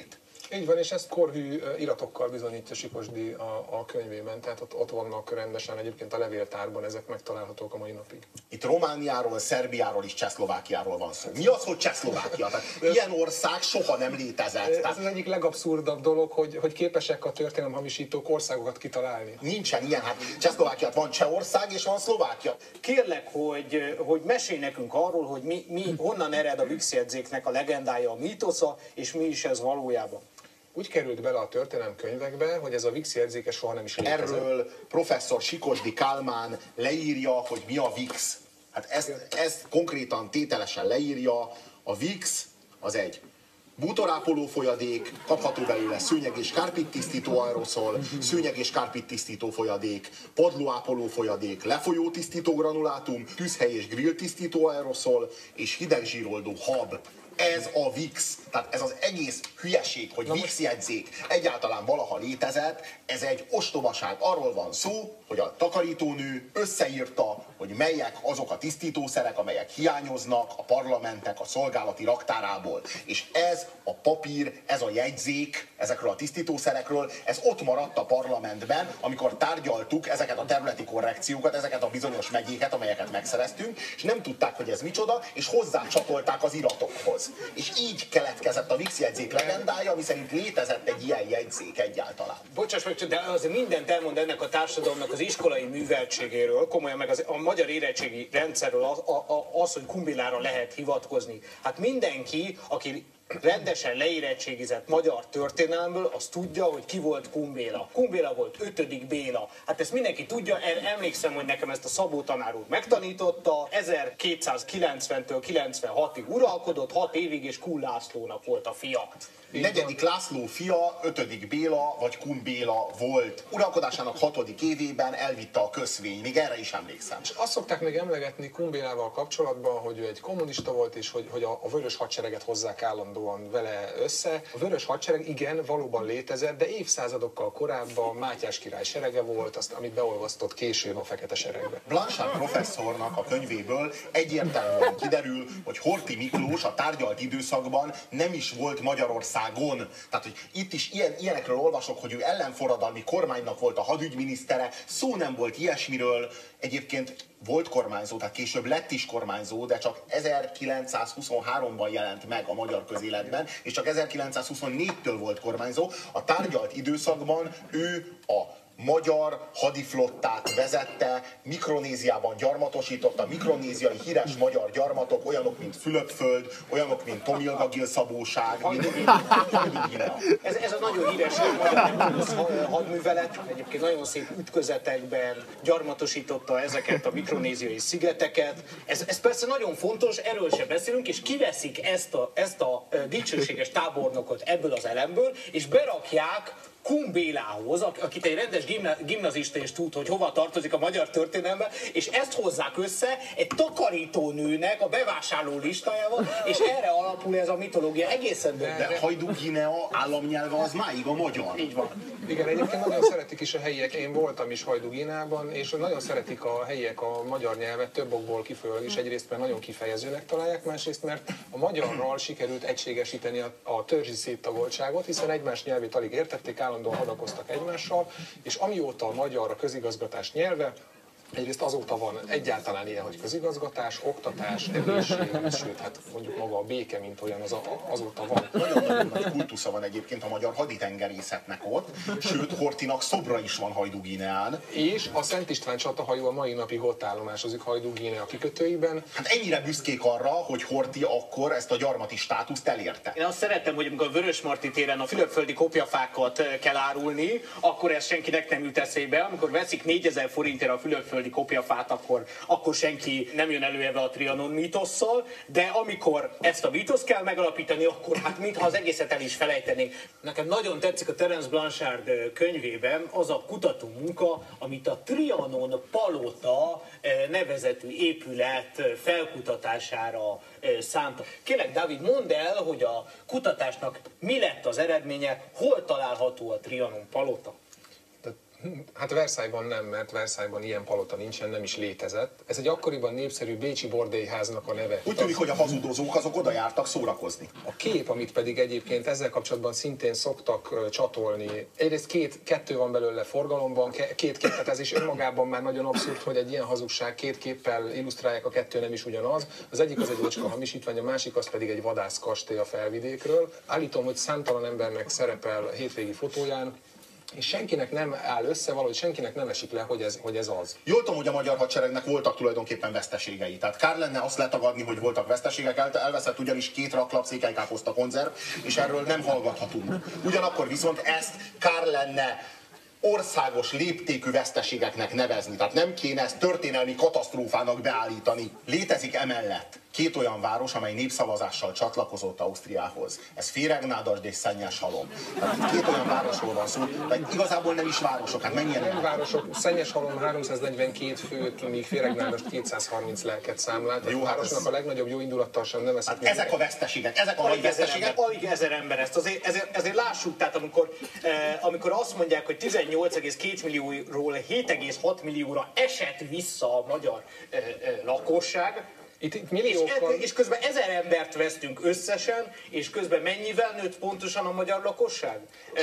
Így van, és ezt korhű iratokkal bizonyítja Sikosdi a könyvében, tehát ott vannak rendesen egyébként a levéltárban, ezek megtalálhatók a mai napig. Itt Romániáról, Szerbiáról és Csehszlovákiáról van szó. Mi az, hogy Csehszlovákia? Tehát ilyen ország soha nem létezett. Ez az egyik legabszurdabb dolog, hogy képesek a történelemhamisítók országokat kitalálni. Nincsen ilyen, hát Csehszlovákiát van Csehország és van Szlovákia. Kérlek, hogy mesélj nekünk arról, hogy honnan ered a Vix-jegyzéknek a legendája, a mítosza, és mi is ez valójában. Úgy került bele a történelemkönyvekbe, hogy ez a Vix-jegyzéke soha nem is létezett. Erről professzor Sikosdi Kálmán leírja, hogy mi a Vix. Hát ezt konkrétan tételesen leírja. A Vix az egy bútorápoló folyadék, kapható belőle szőnyeg és kárpit tisztító aeroszol, szőnyeg és kárpit tisztító folyadék, padlóápoló folyadék, lefolyó tisztító granulátum, tűzhely és grill tisztító aeroszol és hidegzsíroldó hab. Ez a Vix. Tehát ez az egész hülyeség, hogy Vix jegyzék egyáltalán valaha létezett, ez egy ostobaság. Arról van szó, hogy a takarítónő összeírta, hogy melyek azok a tisztítószerek, amelyek hiányoznak a parlamentek a szolgálati raktárából. És ez a papír, ez a jegyzék ezekről a tisztítószerekről, ez ott maradt a parlamentben, amikor tárgyaltuk ezeket a területi korrekciókat, ezeket a bizonyos megyéket, amelyeket megszereztünk, és nem tudták, hogy ez micsoda, és hozzácsatolták az iratokhoz. És így keletkezett a Vix jegyzék legendája, ami szerint létezett egy ilyen jegyzék egyáltalán. Bocsáss meg, de azért mindent elmond ennek a társadalomnak az iskolai műveltségéről, komolyan meg a magyar érettségi rendszerről az, hogy kumbilára lehet hivatkozni. Hát mindenki, aki rendesen leérettségizett magyar történelmből, az tudja, hogy ki volt Kumbéla. Kumbéla volt 5. Béla. Hát ezt mindenki tudja, emlékszem, hogy nekem ezt a Szabó tanár úr megtanította, 1290-től 96-ig uralkodott, 6 évig, és Kun Lászlónak volt a fia. 4. László fia, 5. Béla vagy Kun Béla volt. Uralkodásának 6. évében elvitte a köszvény, még erre is emlékszem. És azt szokták még emlegetni Kun Bélával kapcsolatban, hogy ő egy kommunista volt, és hogy a Vörös Hadsereget hozzák állandóan vele össze. A Vörös Hadsereg igen, valóban létezett, de évszázadokkal korábban Mátyás király serege volt, azt, amit beolvasztott később a Fekete Seregbe. Blanchard professzornak a könyvéből egyértelműen kiderül, hogy Horthy Miklós a tárgyalt időszakban nem is volt Magyarországon. Tehát, hogy itt is ilyenekről olvasok, hogy ő ellenforradalmi kormánynak volt a hadügyminisztere, szó nem volt ilyesmiről. Egyébként volt kormányzó, tehát később lett is kormányzó, de csak 1923-ban jelent meg a magyar közéletben, és csak 1924-től volt kormányzó. A tárgyalt időszakban ő a magyar hadiflottát vezette, Mikronéziában gyarmatosította, mikronéziai híres magyar gyarmatok, olyanok, mint Fülöpföld, olyanok, mint Tomilgagil-szabóság, Ez a nagyon híres magyar hadművelet, egyébként nagyon szép ütközetekben gyarmatosította ezeket a mikronéziai szigeteket. Ez persze nagyon fontos, erről sem beszélünk, és kiveszik ezt a dicsőséges tábornokot ebből az elemből, és berakják Kun Bélához, akit egy rendes gimnazista is tud, hogy hova tartozik a magyar történelembe, és ezt hozzák össze egy takarítónőnek a bevásárló listájával, és erre alapul ez a mitológia egészen bőven. De Hajdú-Guinea államnyelve az máig a magyar. Így van. Igen, egyébként nagyon szeretik is a helyiek. Én voltam is Hajdú-Guineában, és nagyon szeretik a helyiek a magyar nyelvet, több okból kifolyólag is. Egyrészt, mert nagyon kifejezőnek találják, másrészt, mert a magyarral sikerült egységesíteni a törzsi széttagoltságot, hiszen egymás nyelvét alig értették, állandóan hadakoztak egymással, és amióta a magyar a közigazgatás nyelve, egyrészt azóta van egyáltalán ilyen, hogy közigazgatás, oktatás, egészség, sőt, hát mondjuk maga a béke, mint olyan, azóta van. Nagyon-nagyon nagy kultusza van egyébként a magyar haditengerészetnek ott, sőt, Horthynak szobra is van Hajdú-Guineán. És a Szent István csatahajó a mai napig ott állomásozik Hajdú-Guinea kikötőiben. Hát ennyire büszkék arra, hogy Horthy akkor ezt a gyarmati státuszt elérte. Én azt szeretem, hogy amikor a Vörösmarty téren a fülöpföldi kopjafákat kell árulni, akkor ez senkinek nem jut eszébe. Amikor veszik 4000 forintért a fülöpföldi kopjafát, akkor senki nem jön elő ebbe a Trianon mítosszal, de amikor ezt a mítoszt kell megalapítani, akkor hát mintha az egészet el is felejtenénk. Nekem nagyon tetszik a Terence Blanchard könyvében az a kutató munka, amit a Trianon palota nevezetű épület felkutatására szánta. Kérlek, Dávid, mondd el, hogy a kutatásnak mi lett az eredménye, hol található a Trianon palota? Hát Versailles-ban nem, mert Versailles-ban ilyen palota nincsen, nem is létezett. Ez egy akkoriban népszerű bécsi bordélyháznak a neve. Úgy tűnik, hogy a hazudozók azok oda jártak szórakozni. A kép, amit pedig egyébként ezzel kapcsolatban szintén szoktak csatolni, egyrészt kettő van belőle forgalomban, két kép, tehát ez is önmagában már nagyon abszurd, hogy egy ilyen hazugság két képpel illusztrálják, a kettő nem is ugyanaz. Az egyik az egy ocska hamisítvány, a másik az pedig egy vadászkastély a Felvidékről. Állítom, hogy számtalan embernek szerepel a hétvégi fotóján, és senkinek nem áll össze, valahogy senkinek nem esik le, hogy ez az. Jól tudom, hogy a magyar hadseregnek voltak tulajdonképpen veszteségei. Tehát kár lenne azt letagadni, hogy voltak veszteségek, elveszett ugyanis 2 raklap székelykáposzta konzerv, és erről nem hallgathatunk. Ugyanakkor viszont ezt kár lenne országos léptékű veszteségeknek nevezni. Tehát nem kéne ezt történelmi katasztrófának beállítani. Létezik emellett 2 olyan város, amely népszavazással csatlakozott Ausztriához. Ez Féregnádasd és Szennyeshalom. Tehát 2 olyan városról van szó, de igazából nem is városok. Hát mennyien nem városok. Szennyeshalom 342 főt, míg Féregnádasd 230 lelket számlált. Jó, a városnak a legnagyobb jó indulattal sem nevezhet. Hát ezek a veszteségek, ezek a nagy veszteségek. Alig 1000 ember ezt. Ezért lássuk, tehát amikor azt mondják, hogy 18,2 millióról 7,6 millióra esett vissza a magyar lakosság, itt milliókkal... és közben 1000 embert vesztünk összesen, és közben mennyivel nőtt pontosan a magyar lakosság?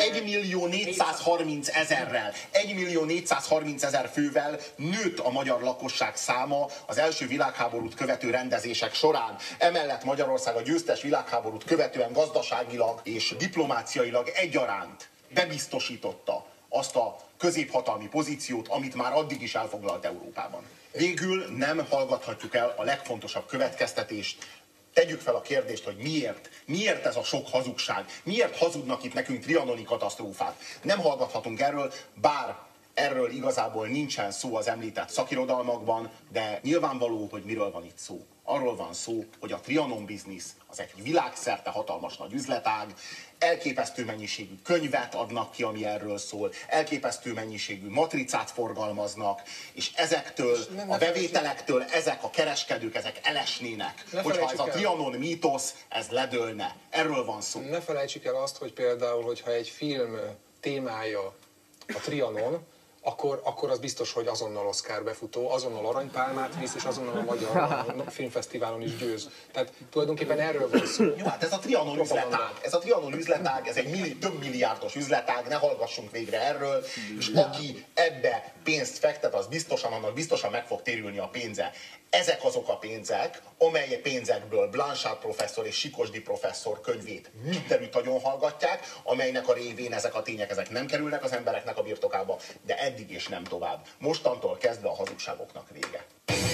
1.430.000-rel, 1.430.000 fővel nőtt a magyar lakosság száma az első világháborút követő rendezések során. Emellett Magyarország a győztes világháborút követően gazdaságilag és diplomáciailag egyaránt bebiztosította azt a középhatalmi pozíciót, amit már addig is elfoglalt Európában. Végül nem hallgathatjuk el a legfontosabb következtetést. Tegyük fel a kérdést, hogy miért? Miért ez a sok hazugság? Miért hazudnak itt nekünk trianoni katasztrófát? Nem hallgathatunk erről, bár erről igazából nincsen szó az említett szakirodalmakban, de nyilvánvaló, hogy miről van itt szó. Arról van szó, hogy a Trianon biznisz az egy világszerte hatalmas nagy üzletág, elképesztő mennyiségű könyvet adnak ki, ami erről szól, elképesztő mennyiségű matricát forgalmaznak, és ezektől, a bevételektől ezek a kereskedők, ezek elesnének. Hogyha ez a Trianon mítosz, ez ledőlne. Erről van szó. Ne felejtsük el azt, hogy például, hogyha egy film témája a Trianon, akkor az biztos, hogy azonnal Oscar befutó, azonnal aranypálmát visz, és azonnal a Magyar Filmfesztiválon is győz. Tehát tulajdonképpen erről van szó. Jó, hát ez a Trianon üzletág. Ez a Trianon üzletág, ez egy több milliárdos üzletág, ne hallgassunk végre erről, és aki ebbe pénzt fektet, az annak biztosan meg fog térülni a pénze. Ezek azok a pénzek, amely pénzekből Blanchard professzor és Sikosdi professzor könyvét mindenütt nagyon hallgatják, amelynek a révén ezek a tények ezek nem kerülnek az embereknek a birtokába, de eddig és nem tovább. Mostantól kezdve a hazugságoknak vége.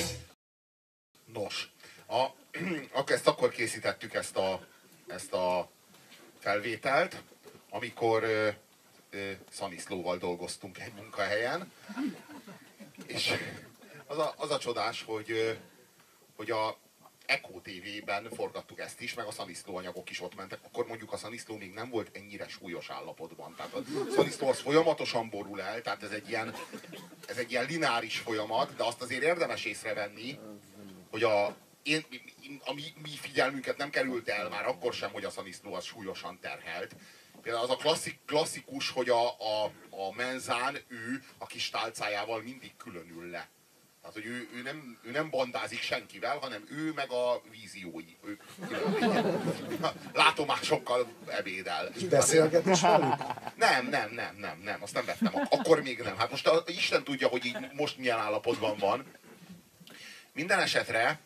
Nos, akkor készítettük ezt a felvételt, amikor Szaniszlóval dolgoztunk egy munkahelyen, és az a csodás, hogy a Echo TV-ben forgattuk ezt is, meg a Szaniszló anyagok is ott mentek. Akkor mondjuk a Szaniszló még nem volt ennyire súlyos állapotban. Tehát a Szaniszló az folyamatosan borul el, tehát ez egy ilyen lineáris folyamat, de azt azért érdemes észrevenni, hogy a mi figyelmünket nem került el már akkor sem, hogy a Szaniszló az súlyosan terhelt. Például az a klasszikus, hogy a menzán ő a kis tálcájával mindig különül le. Tehát, hogy ő nem bandázik senkivel, hanem ő meg a víziói. Ő látomásokkal ebédel. És beszélget is velük? Nem, azt nem vettem. Akkor még nem. Hát most Isten tudja, hogy így most milyen állapotban van. Minden esetre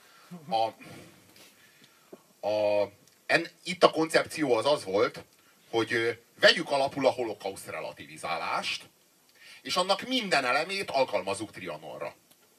itt a koncepció az volt, hogy vegyük alapul a holokauszt relativizálást, és annak minden elemét alkalmazzuk Trianonra.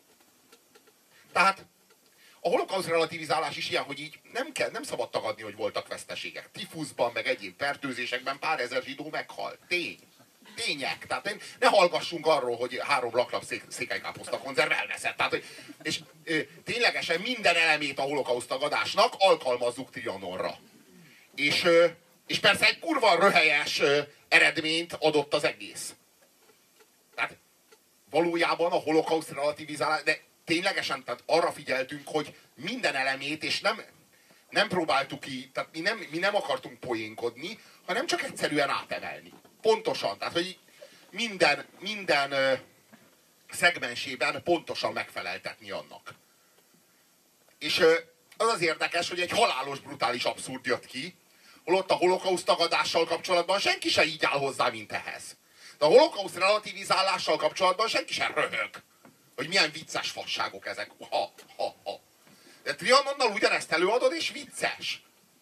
Tehát a holokauszt relativizálás is ilyen, hogy így nem szabad tagadni, hogy voltak veszteségek. Tifuszban, meg egyéb fertőzésekben pár ezer zsidó meghalt. Tények. Tehát ne hallgassunk arról, hogy 3 raklap székelykáposzta konzerv elveszett. Tehát, és ténylegesen minden elemét a holokauszt tagadásnak alkalmazzuk Trianonra. És persze egy kurva röhelyes eredményt adott az egész. Tehát valójában a holokauszt relativizálás, de ténylegesen tehát arra figyeltünk, hogy minden elemét, és nem próbáltuk ki, tehát mi nem akartunk poénkodni, hanem csak egyszerűen átemelni. Pontosan. Tehát, hogy minden szegmensében pontosan megfeleltetni annak. És az az érdekes, hogy egy halálos, brutális abszurd jött ki, holott a holokauszt tagadással kapcsolatban senki se így áll hozzá, mint ehhez. De a holokauszt relativizálással kapcsolatban senki sem röhög, hogy milyen vicces fasságok ezek. De Trianonnal ugyanezt előadod, és vicces.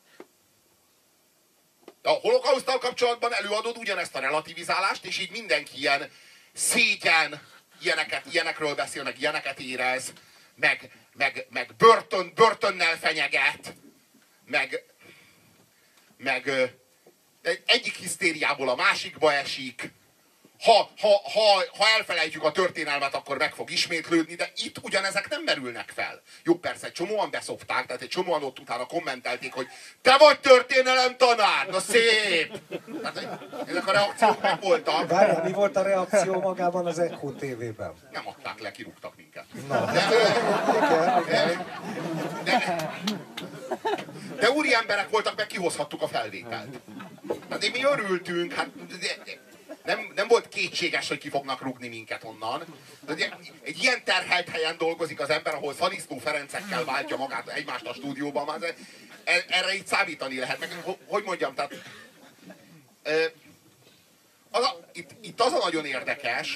De a holokauszttal kapcsolatban előadod ugyanezt a relativizálást, és így mindenki ilyen szégyen, ilyenekről beszél, meg ilyeneket érez, meg börtönnel fenyeget, meg egyik hisztériából a másikba esik. Ha elfelejtjük a történelmet, akkor meg fog ismétlődni, de itt ugyanezek nem merülnek fel. Jó, persze, egy csomóan beszopták, tehát egy csomóan ott utána kommentelték, hogy te vagy történelem tanár, na szép! Tehát, ezek a reakciók meg voltak. Várjál, mi volt a reakció magában az Echo TV-ben? Nem adták le, kirúgtak minket. Na, de úri emberek voltak, meg kihozhattuk a felvételt. Hát mi örültünk, hát nem volt kétséges, hogy ki fognak rúgni minket onnan. Egy ilyen terhelt helyen dolgozik az ember, ahol Szaniszló Ferencekkel váltja magát egymást a stúdióban, már erre így számítani lehet. Meg, hogy mondjam, tehát itt az a nagyon érdekes,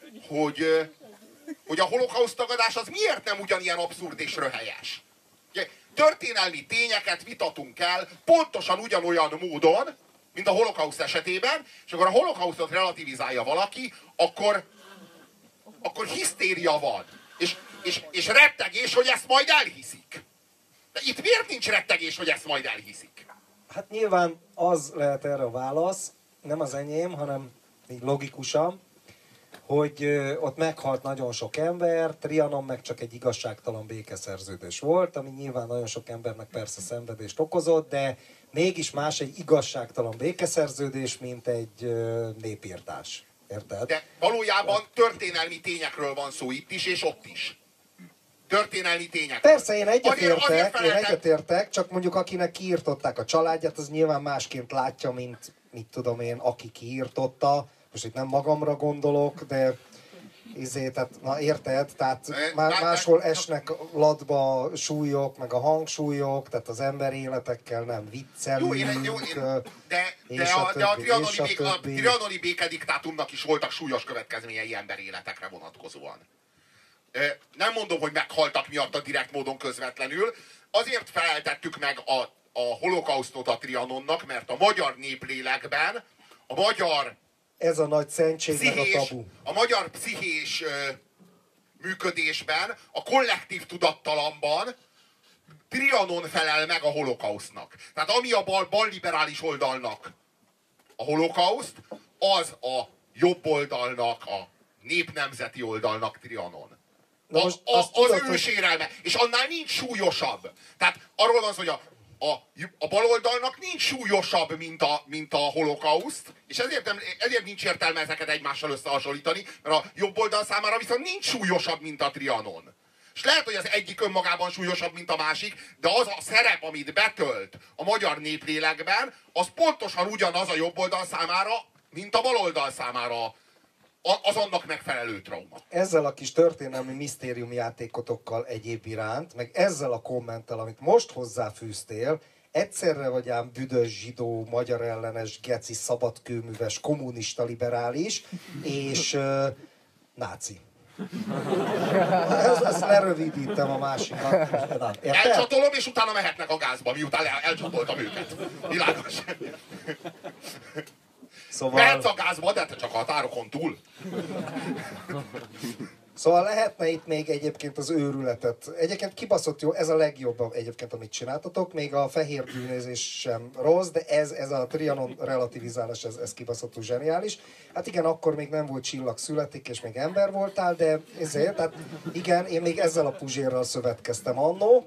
hogy a holokauszt tagadás az miért nem ugyanilyen abszurd és röhelyes. Történelmi tényeket vitatunk el pontosan ugyanolyan módon, mint a holokauszt esetében, és akkor a holokausztot relativizálja valaki, akkor hisztéria van. És rettegés, hogy ezt majd elhiszik. De itt miért nincs rettegés, hogy ezt majd elhiszik? Hát nyilván az lehet erre a válasz, nem az enyém, hanem így logikusan, hogy ott meghalt nagyon sok ember, Trianon meg csak egy igazságtalan békeszerződés volt, ami nyilván nagyon sok embernek persze szenvedést okozott, de mégis más egy igazságtalan békeszerződés, mint egy népírtás. Érted? De valójában történelmi tényekről van szó itt is, és ott is. Történelmi tények. Persze, én egyetértek, csak mondjuk akinek kiírtották a családját, az nyilván másként látja, mint mit tudom én, aki kiírtotta. Most itt nem magamra gondolok, de tehát, na érted? Tehát máshol esnek ladba súlyok, meg a hangsúlyok, tehát az ember életekkel nem viccelünk. De a trianoni békediktátumnak is voltak súlyos következményei emberéletekre vonatkozóan. Nem mondom, hogy meghaltak miatt a direkt módon közvetlenül, azért feleltettük meg a holokausztot a Trianonnak, mert a magyar néplélekben, a magyar ez a nagy szentség, meg a tabu. A magyar pszichés működésben, a kollektív tudattalamban Trianon felel meg a holokausznak. Tehát ami a balliberális oldalnak a holokauszt, az a jobb oldalnak, a népnemzeti oldalnak Trianon. Az ősérelme. És annál nincs súlyosabb. Tehát arról van, hogy a baloldalnak nincs súlyosabb, mint a holokauszt, és ezért nincs értelme ezeket egymással összehasonlítani, mert a jobb oldal számára viszont nincs súlyosabb, mint a Trianon. És lehet, hogy az egyik önmagában súlyosabb, mint a másik, de az a szerep, amit betölt a magyar néplélekben, az pontosan ugyanaz a jobb oldal számára, mint a baloldal számára az annak megfelelő trauma. Ezzel a kis történelmi misztériumjátékotokkal egyéb iránt, meg ezzel a kommenttel, amit most hozzáfűztél, egyszerre vagy ám büdös, zsidó, magyar ellenes, geci, szabadkőműves, kommunista, liberális, és náci. Ezt lerövidítem a másikat. Elcsatolom, és utána mehetnek a gázba, miután elcsatoltam őket. Világos. Szóval... Mehetsz a gázba, de te csak a határokon túl. Szóval lehetne itt még egyébként az őrületet. Egyébként kibaszott jó, ez a legjobb egyébként, amit csináltatok. Még a fehér bűnözés sem rossz, de ez a Trianon relativizálás, ez kibaszottul zseniális. Hát igen, akkor még nem volt csillag születik, és még ember voltál, de ezért, tehát igen, én még ezzel a puzsérral szövetkeztem annó.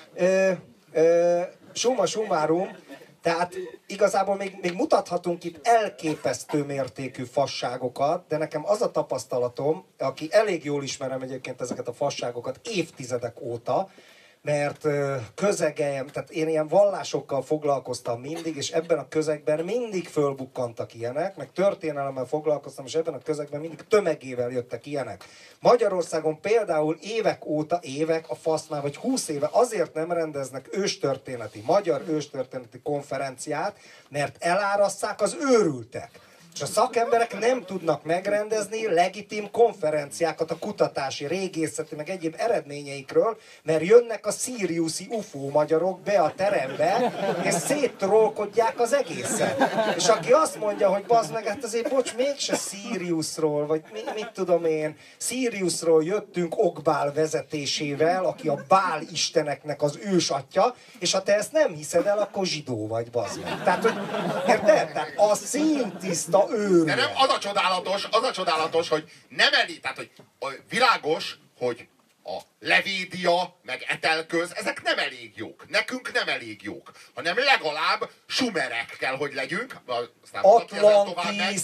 Summa summarum, tehát igazából még mutathatunk itt elképesztő mértékű fasságokat, de nekem az a tapasztalatom, aki elég jól ismerem egyébként ezeket a fasságokat évtizedek óta, mert közegem, tehát én ilyen vallásokkal foglalkoztam mindig, és ebben a közegben mindig fölbukkantak ilyenek, meg történelemmel foglalkoztam, és ebben a közegben mindig tömegével jöttek ilyenek. Magyarországon például évek óta, a fasz már, vagy 20 éve azért nem rendeznek magyar őstörténeti konferenciát, mert elárasszák az őrültek. És a szakemberek nem tudnak megrendezni legitim konferenciákat a kutatási, régészeti, meg egyéb eredményeikről, mert jönnek a Siriusi UFO magyarok be a terembe, és széttrollkodják az egészet. És aki azt mondja, hogy bazd meg, hát azért bocs, mégse Siriusról, vagy mit tudom én, Siriusról jöttünk Okbál vezetésével, aki a Bál isteneknek az ősatja, és ha te ezt nem hiszed el, akkor zsidó vagy, bazd meg. Tehát, hogy érted? Tehát a színtiszta őrület. De nem, az a csodálatos, hogy nem elég, tehát hogy világos, hogy a Levédia, meg Etelköz, ezek nem elég jók. Nekünk nem elég jók. Hanem legalább sumerek kell, hogy legyünk. Atlantis.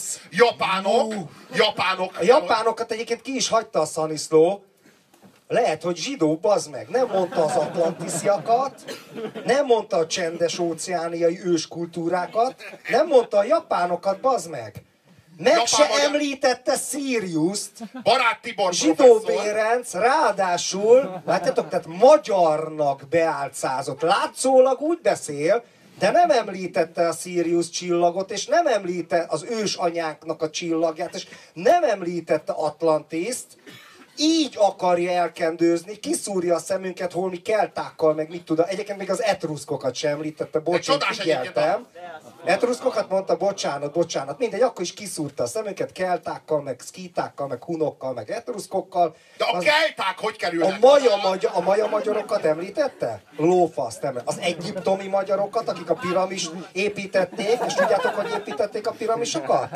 Japánok. A japánokat egyébként ki is hagyta a Szaniszló. Lehet, hogy zsidó, bazd meg. Nem mondta az atlantisziakat, nem mondta a csendes óceániai őskultúrákat, nem mondta a japánokat, bazd meg. Meg se említette Siriust, Barát Tibor Zsidó Bérenc, ráadásul, látjátok, tehát magyarnak beálcázott. Látszólag úgy beszél, de nem említette a Sirius csillagot, és nem említette az ősanyánknak a csillagját, és nem említette Atlantiszt. Így akarja elkendőzni, kiszúrja a szemünket holmi keltákkal, meg mit tudom. Egyébként még az etruszkokat sem említette, bocsánat, figyeltem. Etruszkokat mondta, bocsánat, mindegy, akkor is kiszúrta a szemünket keltákkal, meg szkítákkal, meg hunokkal, meg etruszkokkal. De a kelták hogy kerülnek? A maja magyarokat említette? Lófaszt említette. Az egyiptomi magyarokat, akik a piramist építették, és tudjátok, hogy építették a piramisokat?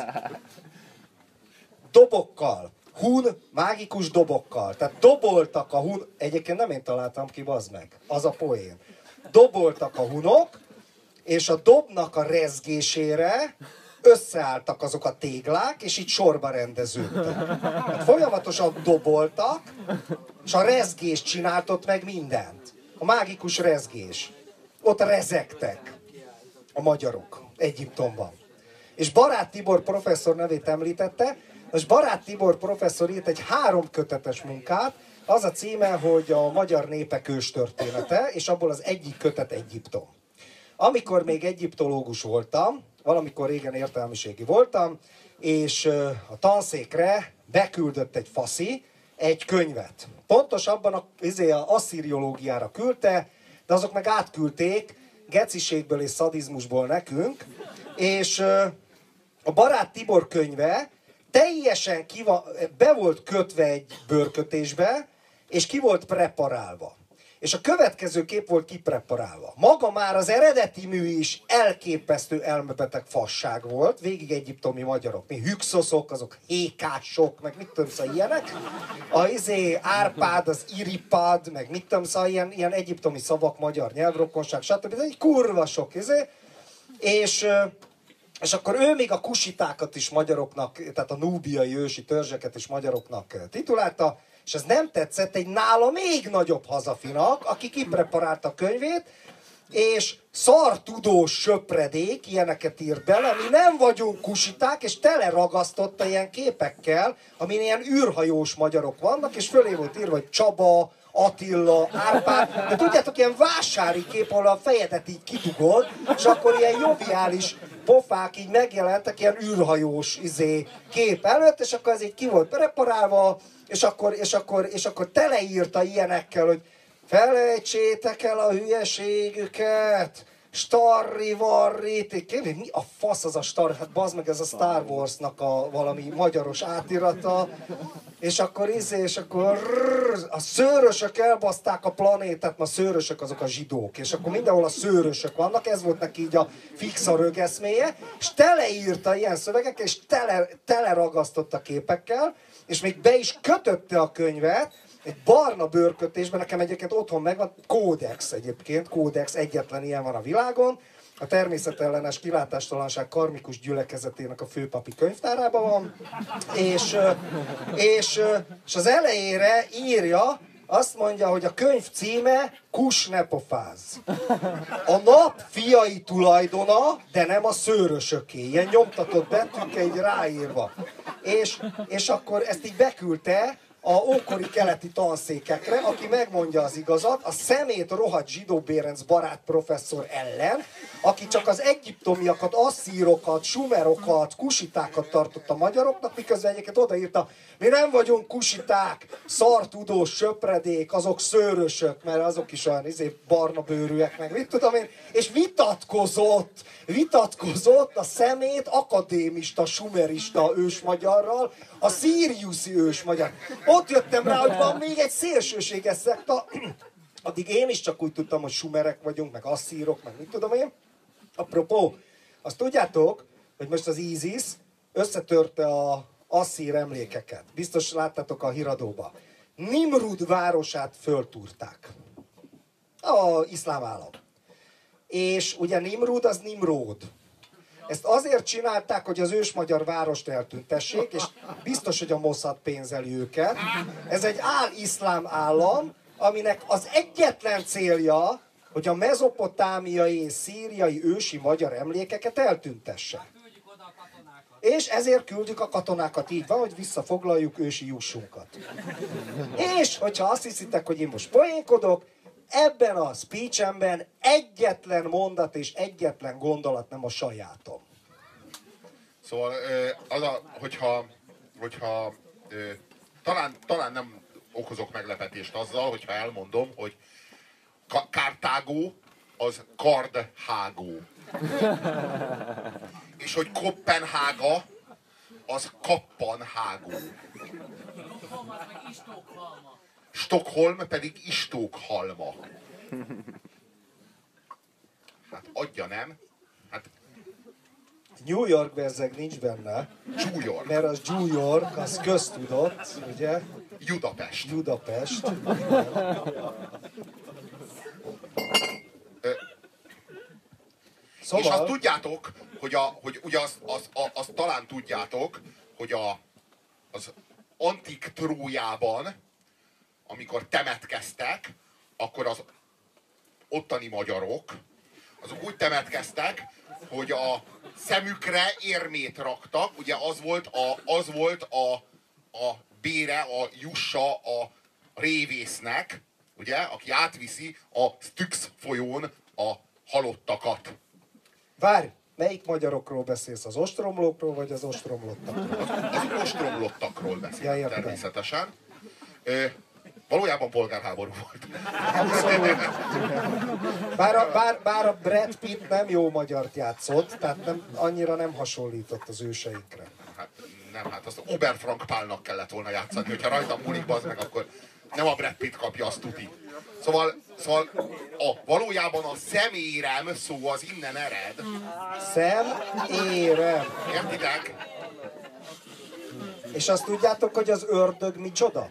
Dobokkal. Hun mágikus dobokkal. Tehát doboltak a hun... Egyébként nem én találtam ki, bazd meg. Az a poén. Doboltak a hunok, és a dobnak a rezgésére összeálltak azok a téglák, és így sorba rendeződtek. Hát folyamatosan doboltak, és a rezgés csináltott meg mindent. A mágikus rezgés. Ott rezegtek a magyarok Egyiptomban. És Barát Tibor professzor nevét említette. És Barát Tibor professzor írt egy 3 kötetes munkát, az a címe, hogy a magyar népek őstörténete, és abból az egyik kötet Egyiptom. Amikor még egyiptológus voltam, valamikor régen értelmiségi voltam, és a tanszékre beküldött egy faszi egy könyvet. Pontosabban az asszíriológiára küldte, de azok meg átküldték geciségből és szadizmusból nekünk, és a Barát Tibor könyve teljesen be volt kötve egy bőrkötésbe, és ki volt preparálva. És a következő kép volt kipreparálva. Maga már az eredeti mű is elképesztő elmebeteg fasság volt, végig egyiptomi magyarok. Mi hükszoszok, azok hékások, meg mit tudom, szóval ilyenek. Árpád, az iripád, meg mit tudom, szóval ilyen egyiptomi szavak, magyar nyelvrokonság, stb. Ez egy kurva sok, és akkor ő még a kusitákat is magyaroknak, tehát a núbiai ősi törzseket is magyaroknak titulálta, és ez nem tetszett egy nála még nagyobb hazafinak, aki kipreparálta a könyvét, és szartudós söpredék ilyeneket írt bele, mi nem vagyunk kusiták, és teleragasztotta ilyen képekkel, amin ilyen űrhajós magyarok vannak, és fölé volt írva, hogy Csaba, Attila, Árpád, de tudjátok, ilyen vásári kép, ahol a fejedet így kitugod, és akkor ilyen joviális pofák így megjelentek, ilyen űrhajós kép előtt, és akkor ez így ki volt preparálva, és akkor teleírta ilyenekkel, hogy felejtsétek el a hülyeségüket, starri-varri, mi a fasz az a Star, hát bazd meg, ez a Star Wars-nak a valami magyaros átirata, és akkor a szőrösök elbaszták a planétát, ma szőrösök azok a zsidók, és akkor mindenhol a szőrösök vannak, ez volt neki így a fix a rögeszméje, és teleírta ilyen szövegekkel, és teleragasztotta képekkel, és még be is kötötte a könyvet, egy barna bőrkötésben, nekem egyébként otthon megvan, Kódex egyébként, Kódex, egyetlen ilyen van a világon, a természetellenes kilátástalanság karmikus gyülekezetének a főpapi könyvtárában van, és az elejére írja Azt mondja, hogy a könyv címe Kus ne pofáz. A nap fiai tulajdona, de nem a szőrösöké. Ilyen nyomtatott betűkkel így ráírva. És akkor ezt így beküldte a ókori keleti tanszékekre, aki megmondja az igazat, a szemét rohadt Zsidó Bérenc barát professzor ellen, aki csak az egyiptomiakat, asszírokat, sumerokat, kusitákat tartott a magyaroknak, miközben egyébként odaírta, mi nem vagyunk kusiták, szartudós, söpredék, azok szőrösök, mert azok is olyan barna bőrűek, meg mit tudom én, és vitatkozott a szemét akadémista, sumerista ősmagyarral, a szíriuszi ősmagyar. Ott jöttem rá, hogy van még egy szélsőséges szekta. Addig én is csak úgy tudtam, hogy sumerek vagyunk, meg asszírok, meg mit tudom én. Apropó, azt tudjátok, hogy most az ISIS összetörte a asszír emlékeket. Biztos láttátok a híradóba. Nimrud városát föltúrták. A iszlám állam. És ugye Nimrud az Nimród. Ezt azért csinálták, hogy az ősmagyar várost eltüntessék, és biztos, hogy a Mossad pénzeli őket. Ez egy áll-iszlám állam, aminek az egyetlen célja, hogy a mezopotámiai és szíriai ősi magyar emlékeket eltüntesse. És ezért küldjük a katonákat, így van, hogy visszafoglaljuk ősi jussunkat. És, hogyha azt hiszitek, hogy én most poénkodok, ebben a speechemben egyetlen mondat és egyetlen gondolat nem a sajátom. Szóval, hogyha talán nem okozok meglepetést azzal, hogyha elmondom, hogy Kartágó az Kardhágó. És hogy Koppenhága az Kappanhágó. Stockholm pedig Istókhalma. Hát adja, nem? Hát New York bezzeg nincs benne. New York. Mert az New York, az köztudott, ugye? Budapest. Budapest. Szóval... És azt tudjátok, hogy ugye azt talán tudjátok, hogy az antik Trójában, amikor temetkeztek, akkor az ottani magyarok, azok úgy temetkeztek, hogy a szemükre érmét raktak, ugye az volt a bére, a jussa a révésznek, ugye, aki átviszi a Styx folyón a halottakat. Várj, melyik magyarokról beszélsz? Az ostromlókról, vagy az ostromlottakról? Az ostromlottakról beszélek, ja, természetesen. Valójában polgárháború volt. Abszolút. Bár a Brad Pitt nem jó magyart játszott, tehát annyira nem hasonlított az őseinkre. Hát azt Oberfrank Pálnak kellett volna játszani, hogyha rajtam múlik, bazd meg, akkor nem a Brad Pitt kapja, azt tuti. Szóval valójában a szemérem szó az innen ered. Szemérem. Értitek? És azt tudjátok, hogy az ördög micsoda?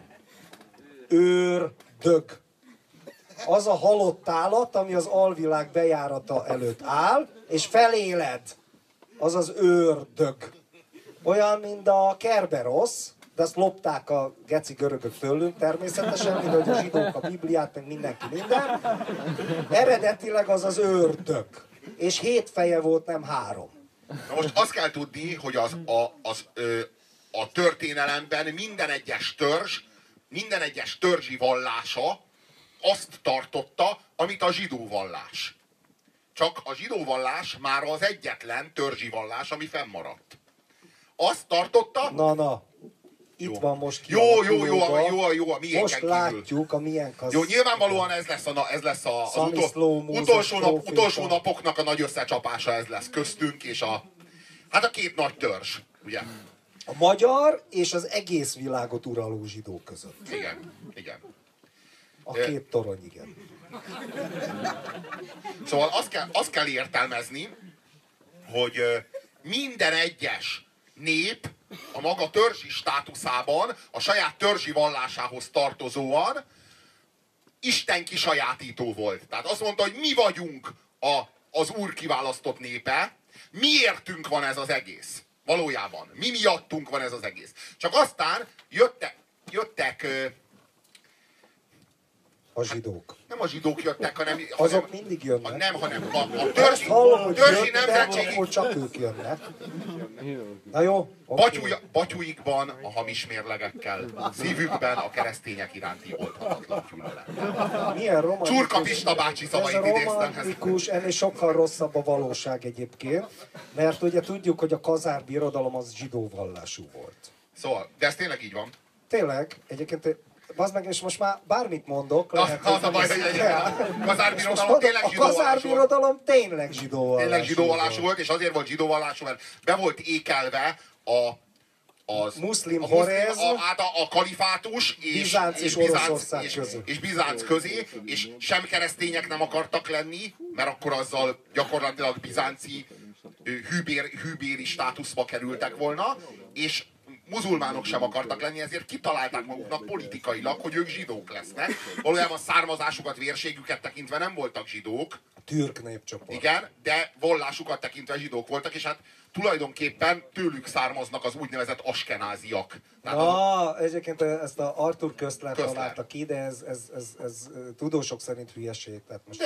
Ördög. Az a halott állat, ami az alvilág bejárata előtt áll, és feléled. Az az ördög. Olyan, mint a Kerberosz, de azt lopták a geci görögök tőlünk természetesen, mint hogy a zsidók a Bibliát, meg mindenki minden. Eredetileg az az ördög. És 7 feje volt, nem 3. Na most azt kell tudni, hogy a történelemben minden egyes törzsi vallása azt tartotta, amit a zsidó vallás. Csak a zsidó vallás már az egyetlen törzsi vallás, ami fennmaradt. Azt tartotta... Na. Itt van most jó, a miénken most kívül. Látjuk a miénk az... Jó, nyilvánvalóan ez lesz az utolsó napoknak a nagy összecsapása, ez lesz köztünk, és a 2 nagy törzs, ugye? A magyar és az egész világot uraló zsidó között. Igen. A 2 torony, igen. Szóval azt kell értelmezni, hogy minden egyes nép a maga törzsi státuszában, a saját törzsi vallásához tartozóan Isten kisajátító volt. Tehát azt mondta, hogy mi vagyunk az Úr kiválasztott népe, miértünk van ez az egész. Valójában. Mi miattunk van ez az egész. Csak aztán jöttek A zsidók. Nem a zsidók jöttek, hanem... Azok mindig jönnek. Nem, hanem a törzsi nemzetség... akkor csak ők jönnek. Na jó. Batyuikban a hamis mérlegekkel, szívükben a keresztények iránti oldhatatlan gyűlölet. Milyen romantikus. Csurka Pista bácsi szavait idéztem. Ez a romantikus, ennél sokkal rosszabb a valóság egyébként, mert ugye tudjuk, hogy a kazár birodalom az zsidó vallású volt. Szóval, de ez tényleg így van. Tényleg, egyébként, bazd meg, és most már bármit mondok, lehet, az a baj, hogy a kazárbirodalom tényleg zsidó vallású. A kazárbirodalom tényleg zsidó vallású. Tényleg zsidó vallású volt, és azért volt zsidó vallású, mert be volt ékelve a muszlim horezm, a kalifátus és Bizánc közé, és sem keresztények nem akartak lenni, mert akkor azzal gyakorlatilag bizánci hűbéri státuszba kerültek volna, és muzulmánok sem akartak lenni, ezért kitalálták maguknak politikailag, hogy ők zsidók lesznek. Valójában származásukat, vérségüket tekintve nem voltak zsidók. Türk népcsoport. Igen, de vallásukat tekintve zsidók voltak, és hát tulajdonképpen tőlük származnak az úgynevezett askenáziak. Egyébként ezt a Arthur Koestler találta ki, de ez tudósok szerint hülyeség. Tehát most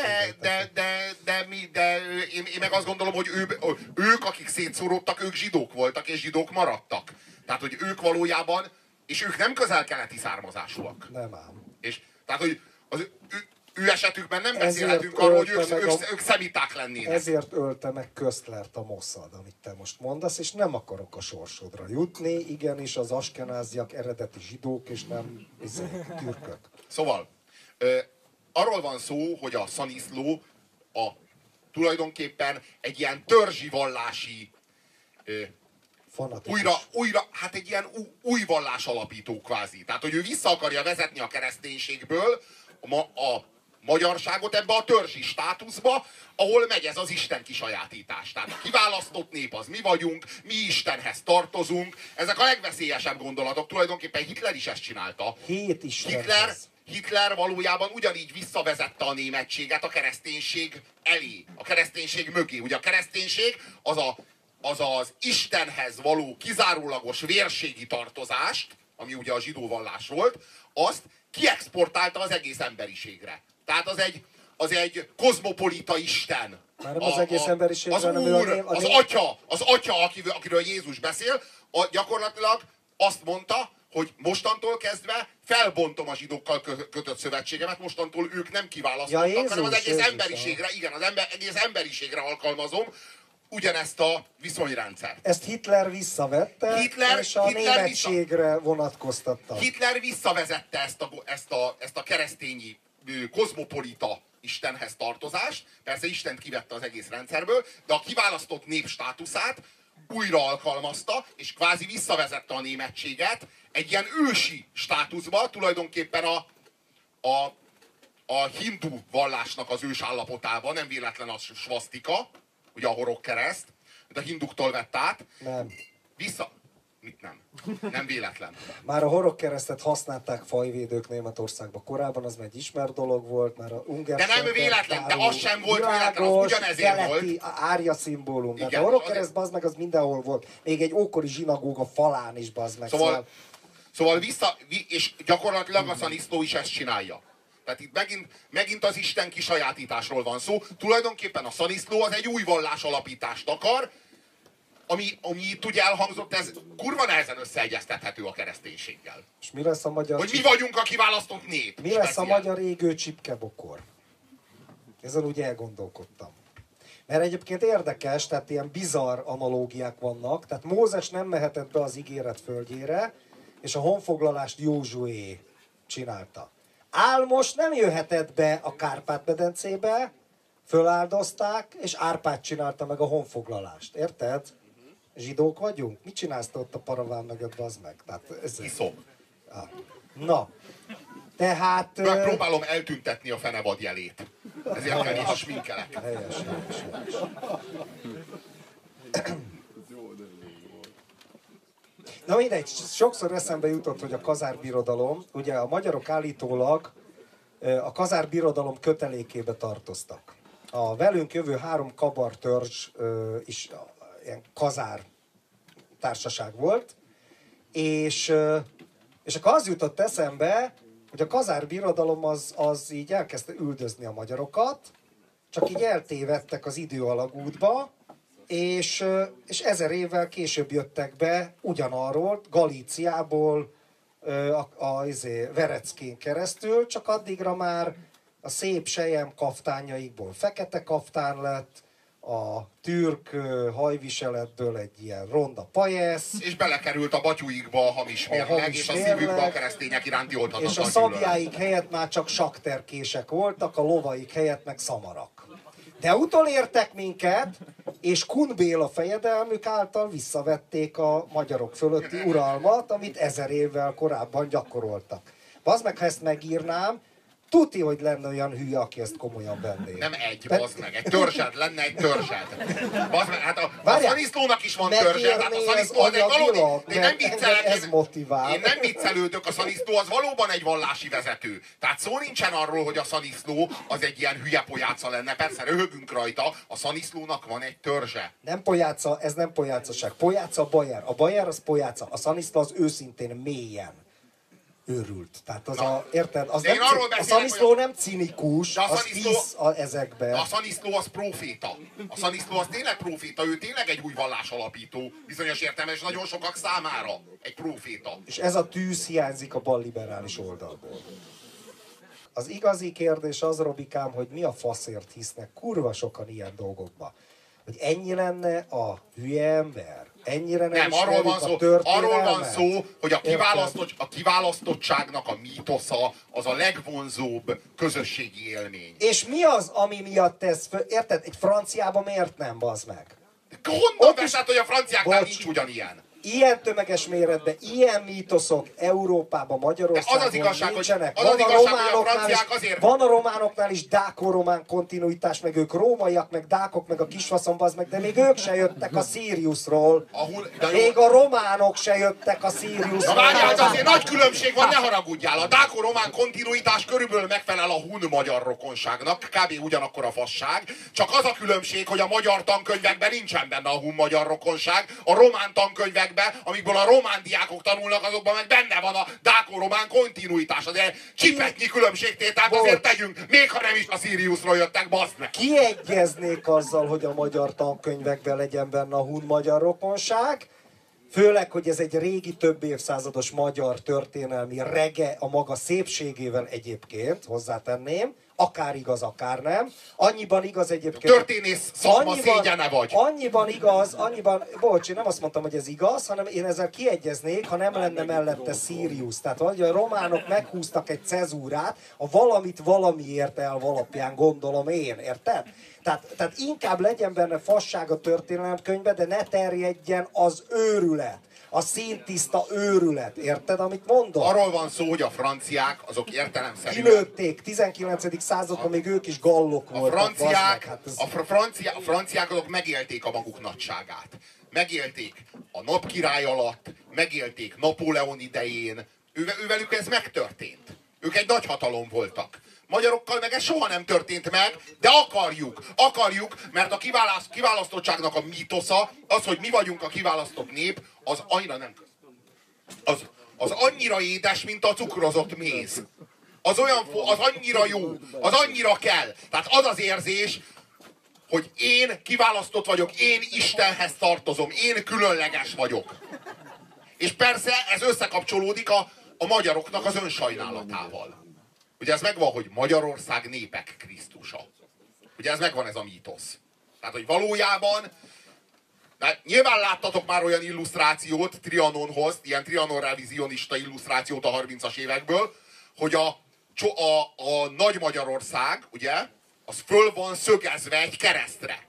de én meg azt gondolom, hogy ők, akik szétszóródtak, ők zsidók voltak, és zsidók maradtak. Tehát, hogy ők valójában, és ők nem közel-keleti származásúak. Nem ám. És, tehát, hogy az ő esetükben nem beszélhetünk arról, hogy ők szemiták lennének. Ezért ölte meg Koestlert a Mossad, amit te most mondasz, és nem akarok a sorsodra jutni. Igenis, az askenáziak eredeti zsidók, és nem türkök. Szóval, arról van szó, hogy a Szaniszló tulajdonképpen egy ilyen törzsi vallási hát egy ilyen új vallás alapító kvázi. Tehát, hogy ő vissza akarja vezetni a kereszténységből a magyarságot ebbe a törzsi státuszba, ahol megy ez az Isten kisajátítás. Tehát a kiválasztott nép az mi vagyunk, mi Istenhez tartozunk. Ezek a legveszélyesebb gondolatok. Tulajdonképpen Hitler is ezt csinálta. Hitler valójában ugyanígy visszavezette a németséget a kereszténység elé, a kereszténység mögé. Ugye a kereszténység az az Istenhez való kizárólagos vérségi tartozást, ami ugye a zsidó vallás volt, azt kiexportálta az egész emberiségre. Tehát az egy kozmopolita Isten. Már nem az egész emberiségre, az Úr, az Atya, akiről Jézus beszél, gyakorlatilag azt mondta, hogy mostantól kezdve felbontom a zsidókkal kötött szövetségemet, mostantól ők nem kiválasztottak, hanem az egész emberiségre, egész emberiségre alkalmazom ugyanezt a viszonyrendszert. Ezt Hitler visszavette, és a németségre vonatkoztatta. Hitler visszavezette ezt a keresztényi kozmopolita Istenhez tartozást, persze Istent kivette az egész rendszerből, de a kiválasztott nép státuszát újra alkalmazta, és kvázi visszavezette a németséget egy ilyen ősi státuszba, tulajdonképpen a hindu vallásnak az ős állapotában, nem véletlen a svasztika, ugye a horogkereszt, de a hinduktól vett át. Nem. Mit nem? Nem véletlen. Már a horogkeresztet használták fajvédők Németországban korábban, az egy ismert dolog volt, már a unger. De nem véletlen, de az sem volt véletlen, az ugyanezért volt. Árja szimbólum. De a horogkereszt, bazd meg, az mindenhol volt. Még egy ókori zsinagóga falán is, bazd meg. Szóval és gyakorlatilag a Szaniszló is ezt csinálja. Tehát itt megint az Isten kisajátításról van szó. Tulajdonképpen a Szaniszló az egy új vallás alapítást akar, ami itt ugye elhangzott, ez kurva nehezen összeegyeztethető a kereszténységgel. És mi lesz a magyar... Hogy mi vagyunk a kiválasztott nép. Mi lesz a magyar égő csipkebokor? Ezen úgy elgondolkodtam. Mert egyébként érdekes, tehát ilyen bizarr analógiák vannak. Tehát Mózes nem mehetett be az ígéret földjére, és a honfoglalást Józsué csinálta. Álmos nem jöhetett be a Kárpát-medencébe, föláldozták, és Árpád csinálta meg a honfoglalást. Érted? Zsidók vagyunk? Mit csinálsz te ott a paraván mögött, bazd meg? Iszom. Na, tehát... Próbálom eltüntetni a fenevad jelét. Ezért kell néha sminkelek. Helyes. Na mindegy, sokszor eszembe jutott, hogy a kazárbirodalom, ugye a magyarok állítólag a kazárbirodalom kötelékébe tartoztak. A velünk jövő 3 kabar törzs is ilyen kazár társaság volt, és akkor az jutott eszembe, hogy a Kazár birodalom az így elkezdte üldözni a magyarokat, csak így eltévedtek az időalagútba, és 1000 évvel később jöttek be ugyanarról, Galíciából, Vereckén keresztül, csak addigra már a szép sejem kaftányaikból fekete kaftán lett, a türk hajviseletből egy ilyen ronda pajesz. És belekerült a batyuikba a hamis mérleg, és a szívükbe a keresztények iránti oldhatatlan és a szabjáik helyett már csak sakterkések voltak, a lovaik helyett meg szamarak. De utolértek minket, és Kun Béla fejedelmük által visszavették a magyarok fölötti uralmat, amit 1000 évvel korábban gyakoroltak. Bazd meg, ha ezt megírnám, tuti, hogy lenne olyan hülye, aki ezt komolyan venné. Nem bazd meg, egy törzsed, lenne egy törzsed. Bazd meg, hát a Szaniszlónak is van törzsed, hát a Szaniszló az egy valódi, én nem viccelek, én nem viccelődök, a Szaniszló az valóban egy vallási vezető. Tehát szó nincsen arról, hogy a Szaniszló az egy ilyen hülye pojáca lenne, persze röhögünk rajta, a Szaniszlónak van egy törzse. Nem pojáca, ez nem pojácaság. Pojáca a bajár. A bajár az pojáca, a Szaniszló az őszintén mélyen őrült. Tehát az érted? Az nem, a Szaniszló nem cinikus, az hisz ezekbe. De a Szaniszló az próféta. A Szaniszló az tényleg próféta, ő tényleg egy új vallás alapító, bizonyos értelmes nagyon sokak számára egy próféta. És ez a tűz hiányzik a balliberális oldalból. Az igazi kérdés az, Robikám, hogy mi a faszért hisznek kurva sokan ilyen dolgokba. Hogy ennyi lenne a hülye ember? Ennyire nem arról van szó, hogy a kiválasztottságnak a mítosza az a legvonzóbb közösségi élmény. És mi az, ami miatt ez, érted? Egy franciában miért nem, bazd meg? Honnan veszed, hogy a franciáknál nincs ugyanilyen? Ilyen tömeges méretben, ilyen mítoszok Európában, Magyarországon az az igazság, nincsenek. Hogy a franciák azért... Van a románoknál is dáko-román kontinuitás, meg ők rómaiak, meg dákok, meg a kisfaszom, bazd meg, de még ők se jöttek a Siriusról. Még a románok se jöttek a Siriusról. Na várjál, azért nagy különbség van, ne haragudjál. A dáko-román kontinuitás körülbelül megfelel a hun-magyar rokonságnak, kb. Ugyanakkor a fasság. Csak az a különbség, hogy a magyar tankönyvekben nincsen benne a hun-magyar rokonság, a román tankönyvekben, amikből a román diákok tanulnak, azokban meg benne van a dáko-román kontinuitás. Azért csipetnyi különbségtételt azért tegyünk, még ha nem is a Siriusról jöttek, baszd meg! Kiegyeznék azzal, hogy a magyar tankönyvekben legyen benne a hun-magyar rokonság, főleg, hogy ez egy régi, több évszázados magyar történelmi rege a maga szépségével egyébként, hozzátenném, akár igaz, akár nem. Annyiban igaz egyébként... Történész szakma szégyene vagy. Annyiban, bocs, én nem azt mondtam, hogy ez igaz, hanem én ezzel kiegyeznék, ha nem lenne mellette Sirius. Tehát hogy a románok meghúztak egy cezúrát, a valamit valamiért elv alapján, gondolom én, érted? Tehát inkább legyen benne fasság a történelemkönyvbe, de ne terjedjen az őrület. A színtiszta őrület. Érted, amit mondom? Arról van szó, hogy a franciák azok értelemszerűen... Kilőtték, 19. században még ők is gallok voltak. A franciák azok megélték a maguk nagyságát. Megélték a napkirály alatt, megélték Napóleon idején. Ővelük ez megtörtént. Ők egy nagy hatalom voltak. Magyarokkal meg ez soha nem történt meg, de akarjuk, mert a kiválasztottságnak a mítosza, az, hogy mi vagyunk a kiválasztott nép, az annyira nem az annyira édes, mint a cukrozott méz. Az annyira jó, az annyira kell. Tehát az az érzés, hogy én kiválasztott vagyok, én Istenhez tartozom, én különleges vagyok. És persze ez összekapcsolódik a magyaroknak az önsajnálatával. Ugye ez megvan, hogy Magyarország népek Krisztusa. Ugye ez megvan, ez a mítosz. Tehát, hogy valójában, de nyilván láttatok már olyan illusztrációt Trianonhoz, ilyen Trianon revizionista illusztrációt a 30-as évekből, hogy a Nagy Magyarország, ugye, az föl van szögezve egy keresztre.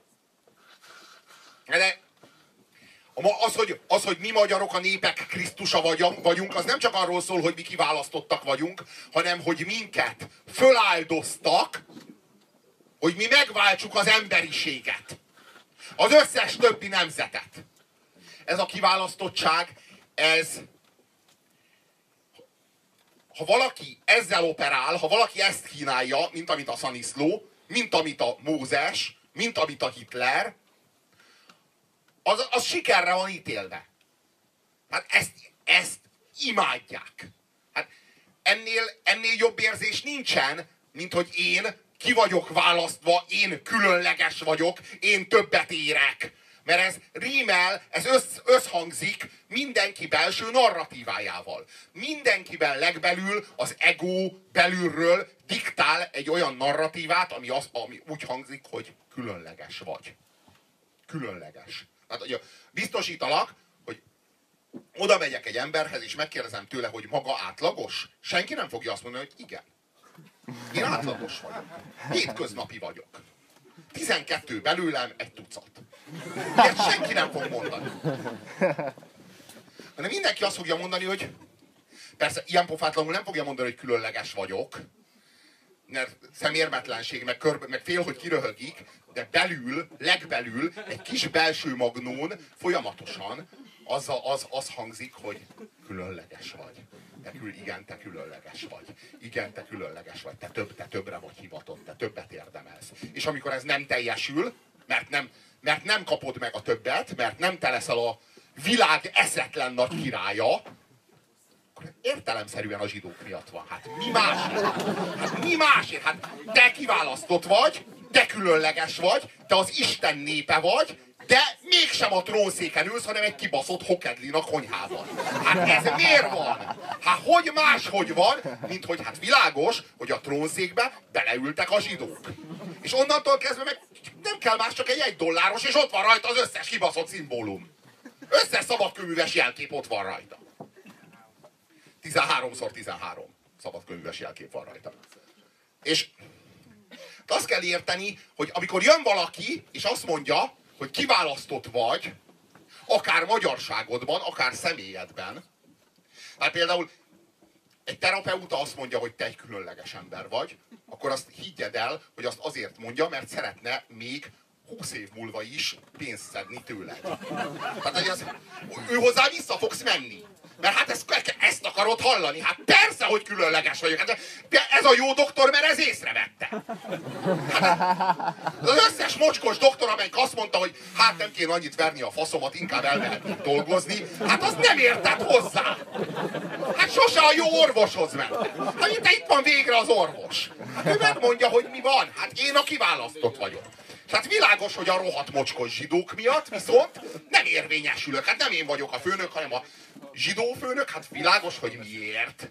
De az, hogy mi magyarok a népek Krisztusa vagyunk, az nem csak arról szól, hogy mi kiválasztottak vagyunk, hanem hogy minket föláldoztak, hogy mi megváltsuk az emberiséget. Az összes többi nemzetet. Ez a kiválasztottság, ha valaki ezzel operál, ha valaki ezt kínálja, mint amit a Szaniszló, mint amit a Mózes, mint amit a Hitler, az sikerre van ítélve. Hát ezt imádják. Hát ennél jobb érzés nincsen, mint hogy én ki vagyok választva, én különleges vagyok, én többet érek. Mert ez rímel, ez összhangzik mindenki belső narratívájával. Mindenkiben legbelül az ego belülről diktál egy olyan narratívát, ami úgy hangzik, hogy különleges vagy. Különleges. Hát, ugye, biztosítalak, hogy oda megyek egy emberhez, és megkérdezem tőle, hogy maga átlagos. Senki nem fogja azt mondani, hogy igen. Én átlagos vagyok. Hétköznapi vagyok. 12 belőlem, egy tucat. Ilyet senki nem fog mondani. Hanem mindenki azt fogja mondani, hogy persze ilyen pofátlanul nem fogja mondani, hogy különleges vagyok, mert szemérmetlenség, meg fél, hogy kiröhögik, de belül, legbelül egy kis belső magnón folyamatosan az hangzik, hogy különleges vagy. Igen, te különleges vagy. Igen, te különleges vagy. Te többre vagy hivatott, te többet érdemelsz. És amikor ez nem teljesül, mert nem kapod meg a többet, mert nem te leszel a világ eszetlen nagy királya, akkor értelemszerűen a zsidók miatt van. Hát mi másért? Hát mi másért? Hát te kiválasztott vagy, te különleges vagy, te az Isten népe vagy, de mégsem a trónszéken ülsz, hanem egy kibaszott hokedlin a konyhában. Hát ez miért van? Hát hogy máshogy van, mint hogy hát világos, hogy a trónszékbe beleültek a zsidók. És onnantól kezdve meg nem kell más, csak egy $1, és ott van rajta az összes kibaszott szimbólum. Összes szabadkőműves jelkép ott van rajta. 13x13 szabadkőműves jelkép van rajta. És azt kell érteni, hogy amikor jön valaki, és azt mondja, hogy kiválasztott vagy, akár magyarságodban, akár személyedben. Hát például egy terapeuta azt mondja, hogy te egy különleges ember vagy, akkor azt higgyed el, hogy azt azért mondja, mert szeretne még 20 év múlva is pénzt szedni tőled. Tehát ő hozzá vissza fogsz menni. Mert hát ezt akarod hallani. Hát persze, hogy különleges vagyok. Hát ez a jó doktor, mert ez észrevette. Hát, az összes mocskos doktor, amelyik azt mondta, hogy hát nem kéne annyit verni a faszomat, inkább elmehetnék dolgozni, hát az nem értett hozzá. Hát sose a jó orvoshoz ment. Hát itt van végre az orvos. Hát ő megmondja, hogy mi van. Hát én a kiválasztott vagyok. És hát világos, hogy a rohadt mocskos zsidók miatt viszont nem érvényesülök. Hát nem én vagyok a főnök, hanem a zsidó főnök. Hát világos, hogy miért.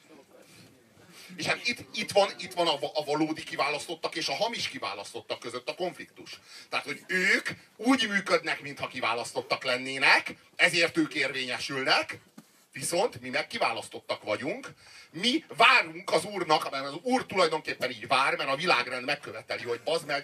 És hát itt van a valódi kiválasztottak és a hamis kiválasztottak között a konfliktus. Tehát, hogy ők úgy működnek, mintha kiválasztottak lennének, ezért ők érvényesülnek, viszont mi meg kiválasztottak vagyunk. Mi várunk az Úrnak, mert az Úr tulajdonképpen így vár, mert a világrend megköveteli, hogy bazd meg,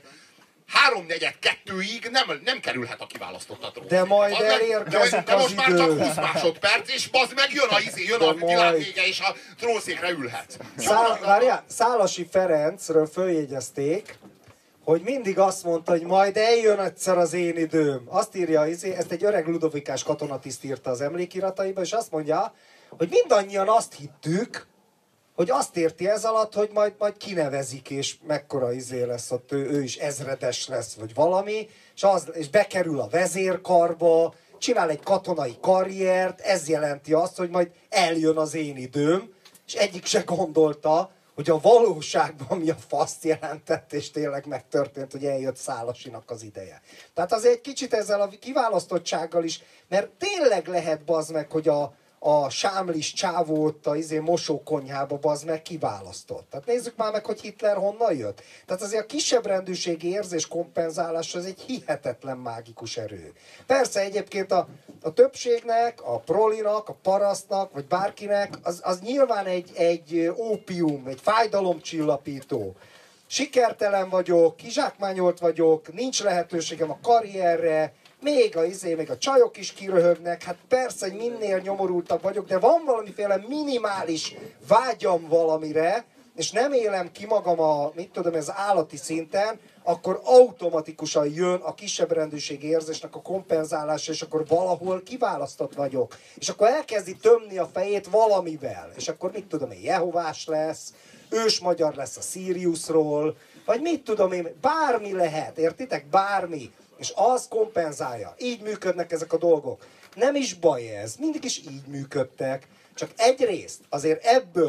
3-4-2-ig nem kerülhet a kiválasztottat. De majd elérkezik de most már csak 20 másodperc, és bazd meg, jön a világ vége, és a trónszékre ülhetsz. Szálasi Ferencről följegyezték, hogy mindig azt mondta, hogy majd eljön egyszer az én időm. Azt írja, ezt egy öreg ludovikás katonatiszt írta az emlékirataiba, és azt mondja, hogy mindannyian azt hittük, hogy azt érti ez alatt, hogy majd kinevezik, és mekkora lesz ott, ő is ezredes lesz, vagy valami, és bekerül a vezérkarba, csinál egy katonai karriert, ez jelenti azt, hogy majd eljön az én időm, és egyik se gondolta, hogy a valóságban mi a faszt jelentett, és tényleg megtörtént, hogy eljött Szálasinak az ideje. Tehát azért egy kicsit ezzel a kiválasztottsággal is, mert tényleg lehet bazd meg, hogy a sámlis csávót a mosókonyhába bazd meg kiválasztott. Tehát nézzük már meg, hogy Hitler honnan jött. Tehát azért a kisebb rendőrségi érzés kompenzálás az egy hihetetlen mágikus erő. Persze egyébként a többségnek, a prolinak, a parasztnak, vagy bárkinek, az nyilván egy ópium, egy fájdalomcsillapító. Sikertelen vagyok, kizsákmányolt vagyok, nincs lehetőségem a karrierre, még a csajok is kiröhögnek, hát persze, hogy minél nyomorultabb vagyok, de van valamiféle minimális vágyam valamire, és nem élem ki magam ez állati szinten, akkor automatikusan jön a kisebb rendőrségi érzésnek a kompenzálása, és akkor valahol kiválasztott vagyok. És akkor elkezdi tömni a fejét valamivel. És akkor Jehovás lesz, ős magyar lesz a Siriusról, vagy bármi lehet, értitek? Bármi. És az kompenzálja. Így működnek ezek a dolgok. Nem is baj ez, mindig is így működtek. Csak egyrészt azért ebből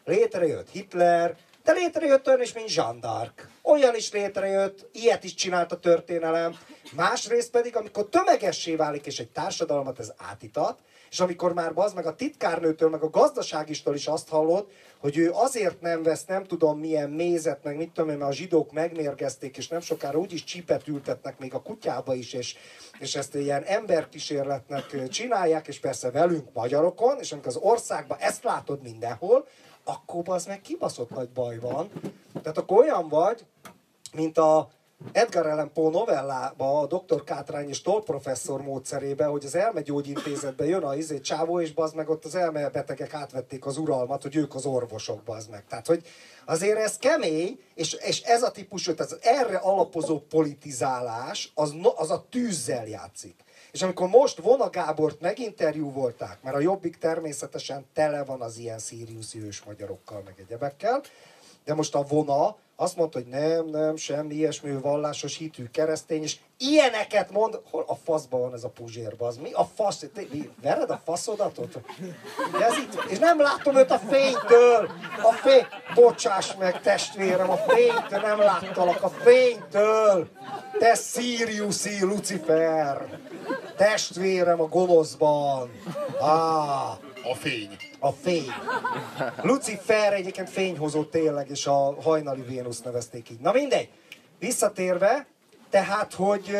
létrejött Hitler, de létrejött olyan is, mint Jeanne d'Arc. Olyan is létrejött, ilyet is csinált a történelem. Másrészt pedig, amikor tömegessé válik, és egy társadalmat ez átítat, és amikor már az meg a titkárnőtől, meg a gazdaságistól is azt hallod, hogy ő azért nem vesz nem tudom milyen mézet, meg mit tudom én, mert a zsidók megmérgezték, és nem sokára úgyis csípet ültetnek még a kutyába is, és ezt ilyen emberkísérletnek csinálják, és persze velünk magyarokon, és amikor az országban ezt látod mindenhol, akkor az meg kibaszott nagy baj van. Tehát akkor olyan vagy, mint a Edgar Allan Poe novellában, a Dr. Kátrány és Toll professzor módszerében, hogy az elmegyógyintézetben jön a csávó, és bazd meg ott az elmebetegek átvették az uralmat, hogy ők az orvosok, bazd meg. Tehát, hogy azért ez kemény, és ez a típusú, tehát az erre alapozó politizálás, az a tűzzel játszik. És amikor most Vona Gábort meginterjú volták, mert a Jobbik természetesen tele van az ilyen szíriuszi ősmagyarokkal, meg egyebekkel, de most a Vona azt mondta, hogy nem, semmi ilyesmi, vallásos hitű keresztény, és ilyeneket mond, hol a faszban van ez a Puzsérba, az mi a fasz, vered a faszodatot? Ez itt, és nem látom őt a fénytől, bocsáss meg testvérem, a fénytől nem láttalak, a fénytől, te Siriuszi Lucifer, testvérem a gonoszban, A fény. A fény. Lucifer egyébként fényhozó tényleg, és a hajnali Vénusz nevezték így. Na mindegy. Visszatérve, tehát, hogy...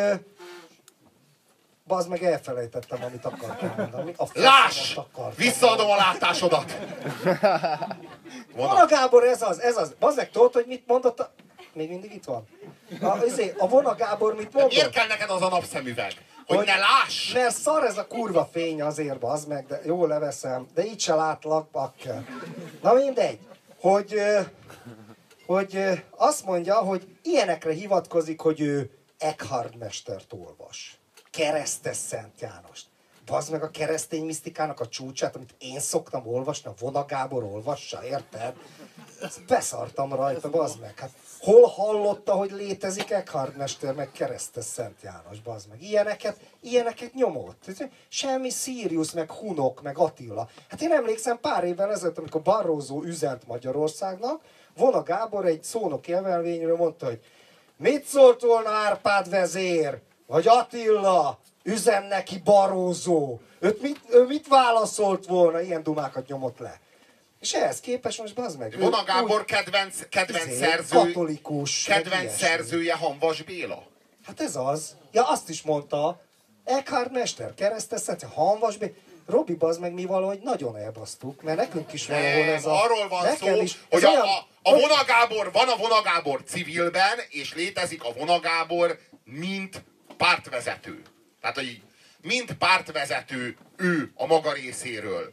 Bazd meg, elfelejtettem, amit akartam mondani. Láss! Visszaadom a látásodat! Vona Gábor, ez az. Bazd meg, tudod, hogy mit mondott a... Még mindig itt van? A Vona Gábor mit mondott? Miért kell neked az a napszemüveg? Hogy ne láss! Mert szar ez a kurva fény azért, bazd meg, de jól leveszem, de így se látlak, bakker. Na mindegy, hogy azt mondja, hogy ilyenekre hivatkozik, hogy ő Eckhard mestert olvas. Keresztes Szent Jánost. Bazd meg a keresztény misztikának a csúcsát, amit én szoktam olvasni, a Vona Gábor olvassa, érted? Beszartam rajta, bazd meg. Hát hol hallotta, hogy létezik Eckhard mester, meg Keresztes Szent János, bazd meg. Ilyeneket nyomott. Semmi Sirius, meg Hunok, meg Attila. Hát én emlékszem pár évvel ezelőtt, amikor Barroso üzent Magyarországnak, Vona Gábor egy szónoki emelvényről mondta, hogy mit szólt volna Árpád vezér, vagy Attila, üzen neki Barroso. Ő mit válaszolt volna? Ilyen dumákat nyomott le. És ehhez képest most bazd meg. Vona Gábor kedvenc szerző, katolikus. Kedvenc szerzője Hamvas Béla. Hát ez az. Ja, azt is mondta. Eckhard mester, Keresztes Szent, Hamvas Béla. Robi, bazd meg, mi valahogy nagyon elbasztuk, mert nekünk is valahol ez a... Arról van szó, is, hogy a Vona Gábor, van a Vona Gábor civilben, és létezik a Vona Gábor, mint pártvezető. Tehát, hogy mint pártvezető ő a maga részéről.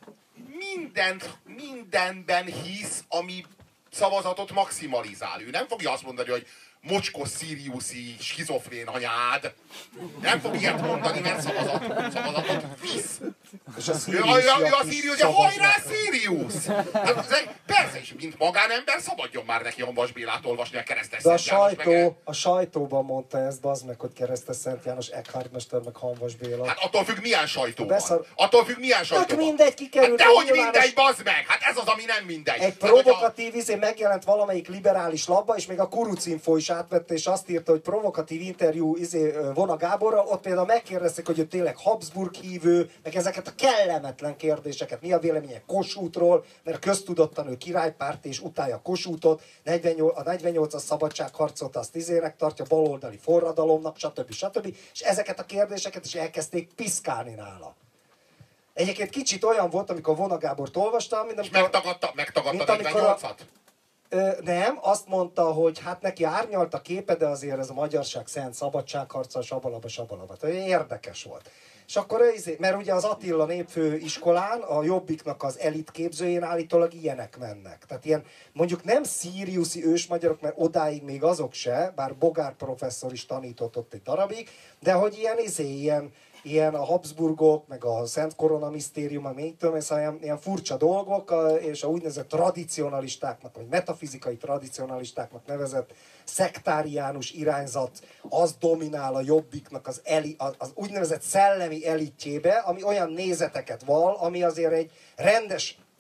Mindenben hisz, ami szavazatot maximalizál. Ő nem fogja azt mondani, hogy mocskos szíriuszi, skizofrén anyád. Nem fog ilyet mondani, mert szavazatot visz. És a Sirius, hajrá Sirius! Hát, persze, és mint magánember szabadjon már neki Hamvas Bélát olvasni a Keresztes Szent János. A sajtóban mondta ezt, bazd meg, hogy Keresztes Szent János, Eckhard mester, meg Hamvas Béla. Hát attól függ, milyen sajtóban. Attól függ, milyen sajtóban. Tök mindegy, kikerült. Hát dehogy mindegy, bazd meg! Hát ez az, ami nem mindegy. Egy provokatív megjelent valamelyik liberális labba, és még a Kurucinfo is átvette, és azt írta, hogy provokatív interjú Vona Gáborral, ott például megkérdezték, hogy ő tényleg Habsburg hívő, meg ezeket a kellemetlen kérdéseket. Mi a véleménye Kossuthról, mert köztudottan ő királypárti, és utálja Kossuthot, a 48-as szabadságharcot azt tartja, baloldali forradalomnak, stb. És ezeket a kérdéseket is elkezdték piszkálni nála. Egyébként kicsit olyan volt, amikor Vona Gábort olvastam, mint amikor... Megtagadta 48-at? Nem, azt mondta, hogy hát neki árnyalt a képe, de azért ez a magyarság szent szabadságharca, sabalaba. Érdekes volt. És akkor mert ugye az Attila népfőiskolán, a Jobbiknak az elitképzőjén állítólag ilyenek mennek. Tehát ilyen, mondjuk nem szíriuszi ősmagyarok, mert odáig még azok se, bár Bogár professzor is tanított ott egy darabig, de hogy ilyen a Habsburgok, meg a Szent Korona Misztérium, meg még tudom, ilyen furcsa dolgok, és a úgynevezett tradicionalistáknak, vagy metafizikai tradicionalistáknak nevezett szektáriánus irányzat, az dominál a Jobbiknak az úgynevezett szellemi elitjébe, ami olyan nézeteket val, ami azért egy rendes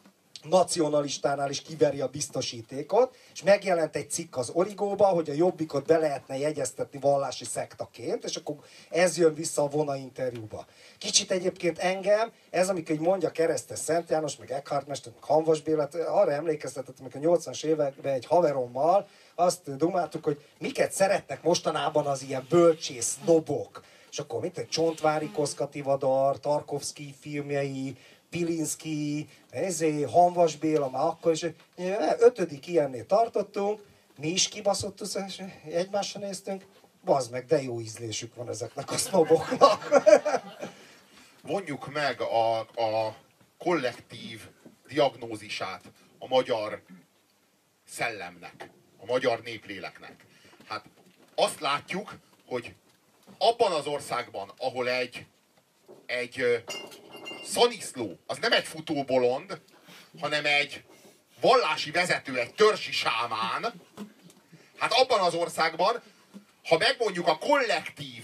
nacionalistánál is kiveri a biztosítékot, és megjelent egy cikk az Origóba, hogy a Jobbikot be lehetne jegyeztetni vallási szektaként, és akkor ez jön vissza a Vona interjúba. Kicsit egyébként engem, ez amikor mondja Keresztes Szent János, meg Eckhart Mester, meg Hamvas Bélát, arra emlékeztetett, amikor a 80-as években egy haverommal azt dumáltuk, hogy miket szeretnek mostanában az ilyen bölcsész nobok. És akkor mint Csontvári Koszkativadar, Tarkovszky filmjei, Pilinszky, Hamvas Béla, már akkor is, 5. ilyennél tartottunk, mi is kibaszottuk, és egymásra néztünk, bazd meg, de jó ízlésük van ezeknek a sznoboknak. Vonjuk meg a kollektív diagnózisát a magyar szellemnek, a magyar népléleknek. Hát azt látjuk, hogy abban az országban, ahol egy Szaniszló, az nem egy futóbolond, hanem egy vallási vezető, egy törzsi sámán, hát abban az országban, ha megmondjuk a kollektív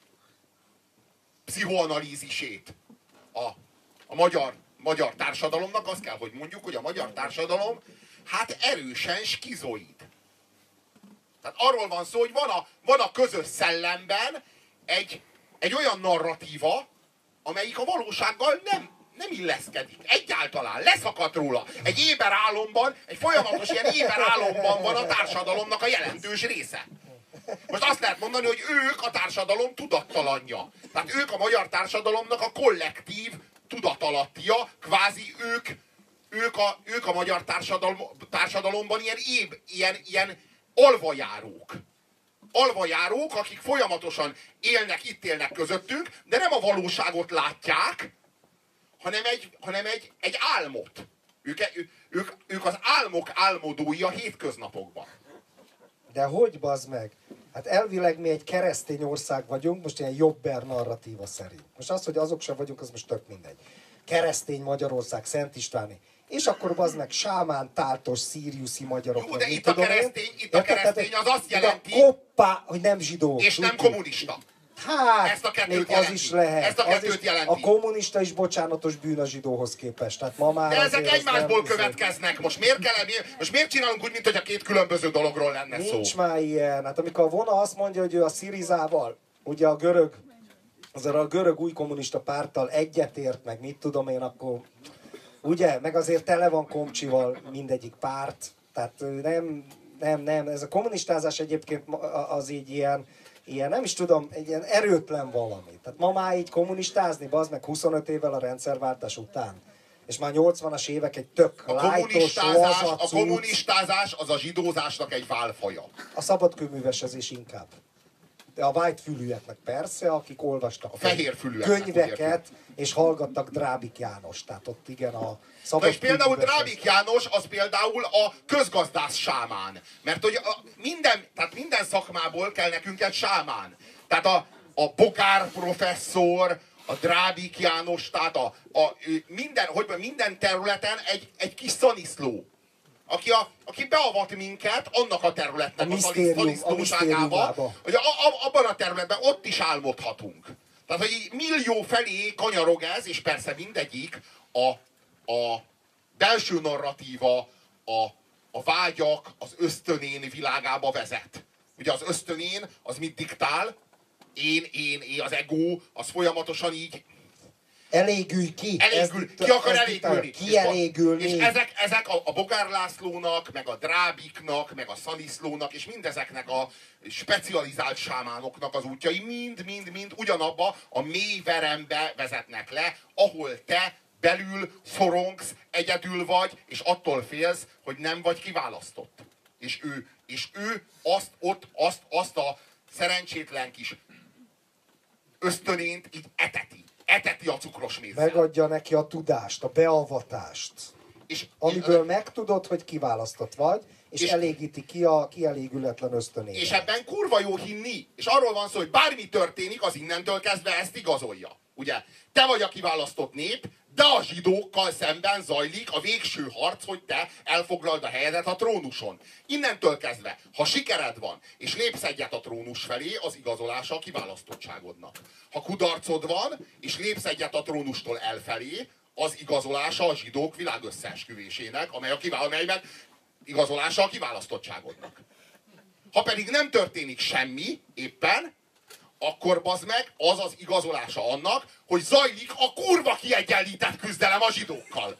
pszichoanalízisét a magyar társadalomnak, azt kell, hogy mondjuk, hogy a magyar társadalom hát erősen skizoid. Tehát arról van szó, hogy van a közös szellemben egy olyan narratíva, amelyik a valósággal nem illeszkedik. Egyáltalán leszakadt róla. Egy éber álomban, egy folyamatos ilyen éber álomban van a társadalomnak a jelentős része. Most azt lehet mondani, hogy ők a társadalom tudattalanja. Tehát ők a magyar társadalomnak a kollektív tudatalattia, kvázi ők a magyar társadalomban ilyen alvajárók. Alvajárók, akik folyamatosan itt élnek közöttünk, de nem a valóságot látják, hanem egy álmot. Ők az álmok álmodói a hétköznapokban. De hogy bazd meg? Hát elvileg mi egy keresztény ország vagyunk, most ilyen jobber narratíva szerint. Most az, hogy azok sem vagyunk, az most tök mindegy. Keresztény Magyarország, Szent Istváni. És akkor bazd meg sámán, táltos, szíriuszi magyarok. Jó, de itt a keresztény az azt jelenti, hogy nem zsidó. És nem kommunista. Hát, ezt a kettőt még jelenti. az is lehet. Ezt a kettőt jelenti. A kommunista is bocsánatos bűn a zsidóhoz képest. Tehát ma már de ezek egymásból nem következnek. Most miért csinálunk úgy, mintha két különböző dologról lenne szó? Nincs már ilyen. Hát amikor a Vona azt mondja, hogy ő a Szirizával, ugye a görög új kommunista párttal egyetért, meg mit tudom én, akkor ugye, meg azért tele van komcsival mindegyik párt. Tehát nem, ez a kommunistázás egyébként az így ilyen, nem is tudom, egy ilyen erőtlen valami. Tehát ma már így kommunistázni, bazd meg 25 évvel a rendszerváltás után. És már 80-as évek egy tök lájtos, a kommunistázás az a zsidózásnak egy válfaja. A szabadkőművesezés inkább. De a white fülűeknek persze, akik olvastak könyveket, és hallgattak Drábik János. Tehát ott igen a szabad. És például Drábik János az például a közgazdász sámán. Mert hogy minden szakmából kell nekünk egy sámán. Tehát a Bokár professzor, a Drábik János, tehát minden területen egy kis Szaniszló. Aki beavat minket annak a területnek a szaniszlóságába, hogy abban a területben ott is álmodhatunk. Tehát, hogy millió felé kanyarog ez, és persze mindegyik a belső narratíva, a vágyak, az ösztönén világába vezet. Ugye az ösztönén az mit diktál? Én, az ego, az folyamatosan így elégülj ki. Ki akar elégülni. Kielégülni. És ezek a Bokár Lászlónak, meg a Drábiknak, meg a Szaniszlónak, és mindezeknek a specializált sámánoknak az útjai mind ugyanabba a mély verembe vezetnek le, ahol te belül szorongsz, egyedül vagy, és attól félsz, hogy nem vagy kiválasztott. És ő azt a szerencsétlen kis ösztönént így eteti a cukros mézzel. Megadja neki a tudást, a beavatást. Amiből megtudod, hogy kiválasztott vagy, és elégíti ki a kielégületlen ösztönét. És ebben kurva jó hinni. És arról van szó, hogy bármi történik, az innentől kezdve ezt igazolja. Ugye? Te vagy a kiválasztott nép, de a zsidókkal szemben zajlik a végső harc, hogy te elfoglald a helyedet a trónuson. Innentől kezdve, ha sikered van, és lépsz egyet a trónus felé, az igazolása a kiválasztottságodnak. Ha kudarcod van, és lépsz egyet a trónustól elfelé, az igazolása a zsidók világösszeesküvésének, amelyben igazolása a kiválasztottságodnak. Ha pedig nem történik semmi éppen, akkor bazd meg, az az igazolása annak, hogy zajlik a kurva kiegyenlített küzdelem a zsidókkal.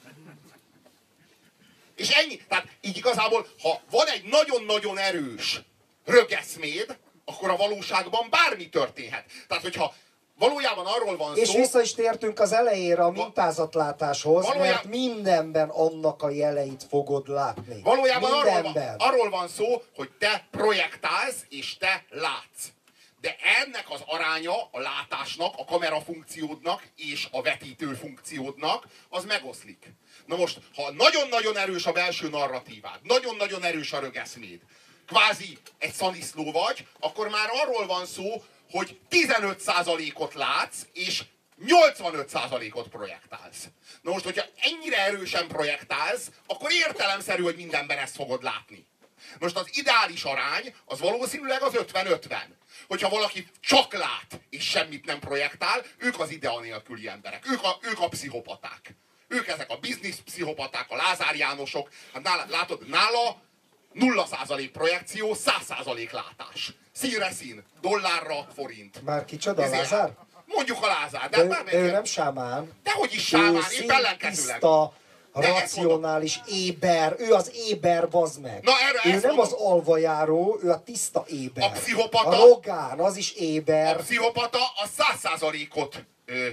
És ennyi. Tehát így igazából, ha van egy nagyon-nagyon erős rögeszméd, akkor a valóságban bármi történhet. Tehát, hogyha valójában arról van szó... És vissza is tértünk az elejére a mintázatlátáshoz, mert mindenben annak a jeleit fogod látni. Valójában arról van szó, hogy te projektálsz és te látsz. De ennek az aránya a látásnak, a kamera funkciódnak és a vetítő funkciódnak, az megoszlik. Na most, ha nagyon-nagyon erős a belső narratívád, nagyon-nagyon erős a rögeszméd, kvázi egy szaniszló vagy, akkor már arról van szó, hogy 15%-ot látsz, és 85%-ot projektálsz. Na most, hogyha ennyire erősen projektálsz, akkor értelemszerű, hogy mindenben ezt fogod látni. Most az ideális arány, az valószínűleg az 50-50. Hogyha valaki csak lát, és semmit nem projektál, ők az idea nélküli emberek. Ők a pszichopaták. Ők ezek a biznisz pszichopaták, a Lázár Jánosok. Hát látod, nála 0% projekció, 100% látás. Színre szín, dollárra forint. Már kicsoda, Lázár? Mondjuk a Lázár. De ő nem sámán. Dehogy is sámán, épp ellenkezőleg. Racionális éber, ő az éber, bazd meg. Na, ő nem az alvajáró, ő a tiszta éber. A pszichopata... A Rogán, az is éber. A pszichopata a 100%-ot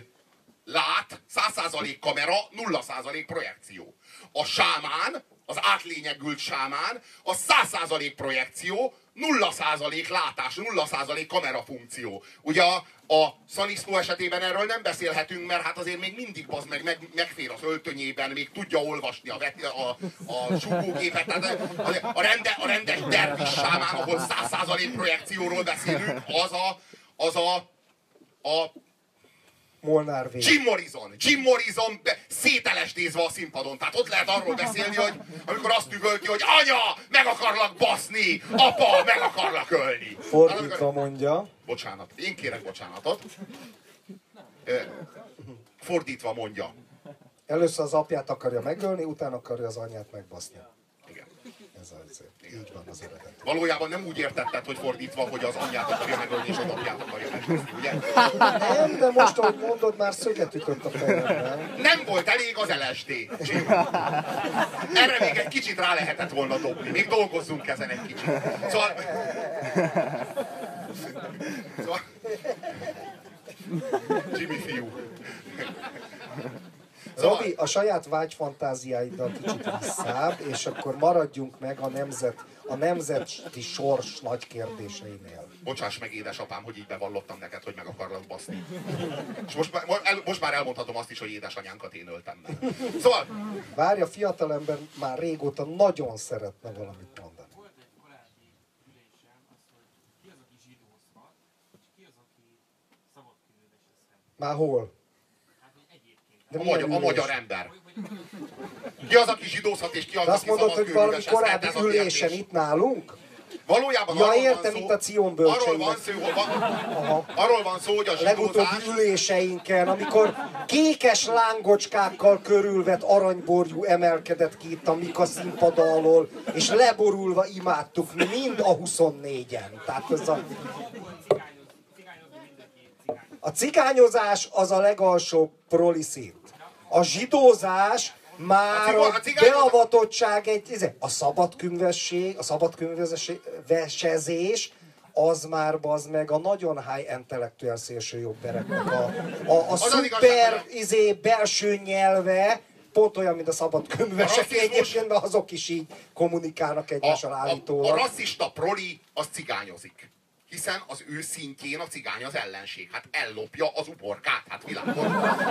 lát, 100% kamera, 0% projekció. A sámán, az átlényegült sámán, a 100% projekció, 0% látás, 0% kamera funkció. Ugye a szaniszló esetében erről nem beszélhetünk, mert hát azért még mindig bazd megfér az öltönyében, még tudja olvasni a sugógépet. Tehát a rendes dervis sámán, ahol 100% projekcióról beszélünk, az a Molnár V. Jim Morrison szételestézve a színpadon. Tehát ott lehet arról beszélni, hogy amikor azt üvölti, hogy anya, meg akarlak baszni, apa, meg akarlak ölni. Fordítva mondja. Bocsánat, én kérek bocsánatot. Fordítva mondja. Először az apját akarja megölni, utána akarja az anyját megbaszni. Igen. Ez az, így van az eredet. Valójában nem úgy értetted, hogy fordítva, hogy az anyját akarja megölni, és az apját akarja megölni, ugye? Nem, de most, ahogy mondod, már szöget ütött a fejemben. Nem volt elég az LSD. Erre még egy kicsit rá lehetett volna dobni. Még dolgozzunk ezen egy kicsit. Szóval... Jimmy fiú. Robi, a saját vágyfantáziáiddal kicsit visszább, és akkor maradjunk meg a nemzeti sors nagy kérdéseinél. Bocsáss meg, édesapám, hogy így bevallottam neked, hogy meg akarlak baszni. És most már elmondhatom azt is, hogy édesanyánkat én öltem meg. Szóval... Várja, fiatalember már régóta nagyon szeretne valamit mondani. Már hol? A magyar ember. Ki az, aki zsidózhat, és ki az, aki mondod, hogy valami korábbi ülésen itt nálunk? Valójában ja, értem, itt a Cion bölcseinek. Arról van szó, hogy a zsidózás... Legutóbbi üléseinken, amikor kékes lángocskákkal körülvett aranyborjú emelkedett ki itt a Mika színpad alól, és leborulva imádtuk mi mind a 24-en. Tehát ez a cigányozás az a legalsóbb proli szint. A zsidózás már a beavatottság a szabadkőmvesezés, az már bazd meg a nagyon high intellectual szélsőjobbereknek a szuper belső nyelve, pont olyan, mint a szabadkőművesek egyébként, mert azok is így kommunikálnak egymással állítólag. A rasszista proli az cigányozik. Hiszen az ő szintjén a cigány az ellenség. Hát ellopja az uborkát, hát világos.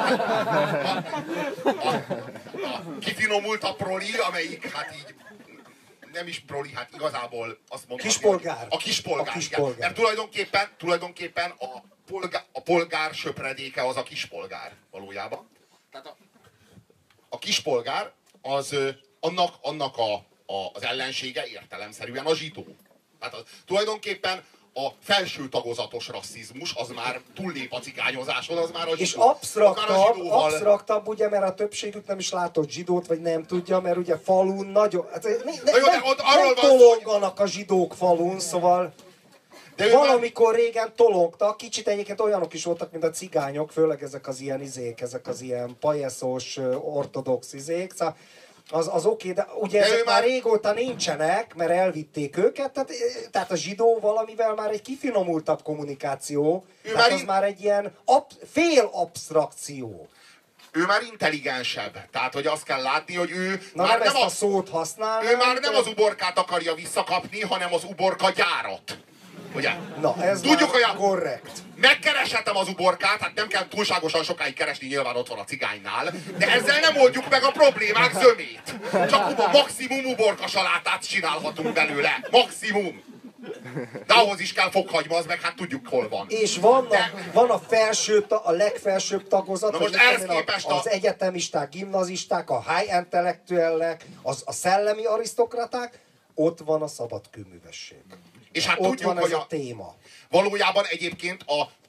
A kifinomult a proli, amelyik hát így nem is proli, hát igazából azt mondom. Kispolgár. A kispolgár. Mert tulajdonképpen a polgár söpredéke az a kispolgár valójában. Tehát a kispolgár az annak az ellensége értelemszerűen a zsidó. Tehát tulajdonképpen a felső tagozatos rasszizmus, az már túllép a cigányozáson, az már a zsidó. És absztraktabb, ugye, mert a többségük nem is látott zsidót, vagy nem tudja, mert ugye falun nagyon... Hát, nem tolonganak a zsidók falun, szóval... De valamikor régen tologtak, kicsit egyébként olyanok is voltak, mint a cigányok, főleg ezek az ilyen izék, ezek az ilyen pajeszos, ortodox izék, szóval az oké, de ugye ezek már régóta nincsenek, mert elvitték őket, tehát a zsidó valamivel már egy kifinomultabb kommunikáció, tehát az már egy ilyen fél absztrakció. Ő már intelligensebb, tehát hogy azt kell látni, hogy ő már nem ezt a szót használja. Ő már nem az uborkát akarja visszakapni, hanem az uborka gyárat. Ugye? Na, ez tudjuk, hogy korrekt. Megkereshetem az uborkát, hát nem kell túlságosan sokáig keresni, nyilván ott van a cigánynál, de ezzel nem oldjuk meg a problémák zömét. Csak maximum uborkasalátát csinálhatunk belőle. Maximum. De ahhoz is kell fokhagyma, az meg hát tudjuk hol van. És van a legfelsőbb tagozat, most ehhez képest az egyetemisták, gimnazisták, a high intellektuellek, a szellemi arisztokraták, ott van a szabadkőművesség. És hát ott tudjuk, van hogy a téma. Valójában egyébként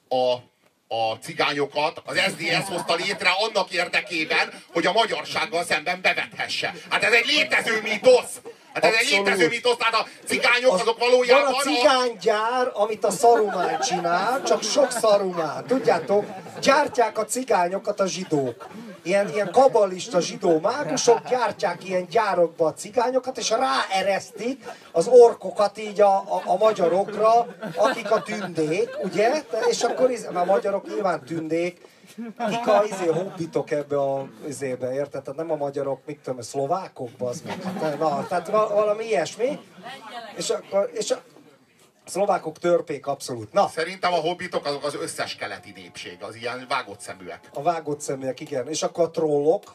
a cigányokat az SZDSZ hozta létre annak érdekében, hogy a magyarsággal szemben bevethesse. Hát ez egy létező mítosz! Hát ez egy létező mítosz, tehát a cigányok azok valójában... Van a cigánygyár, amit a Szarumán csinál, csak sok Szarumán. Tudjátok, gyártják a cigányokat a zsidók. Ilyen kabalista zsidó mágusok gyártják ilyen gyárokba a cigányokat, és ráeresztik az orkokat így a magyarokra, akik a tündék, ugye? És akkor mert a magyarok nyilván tündék, kik a hobbitok ebbe a izébe, érted? Tehát nem a magyarok, mit tudom, a szlovákokba, az meg. Na, tehát valami ilyesmi. És a szlovákok törpék abszolút. Na. Szerintem a hobbitok azok az összes keleti népség, az ilyen vágott szeműek. A vágott szeműek, igen. És akkor a trollok.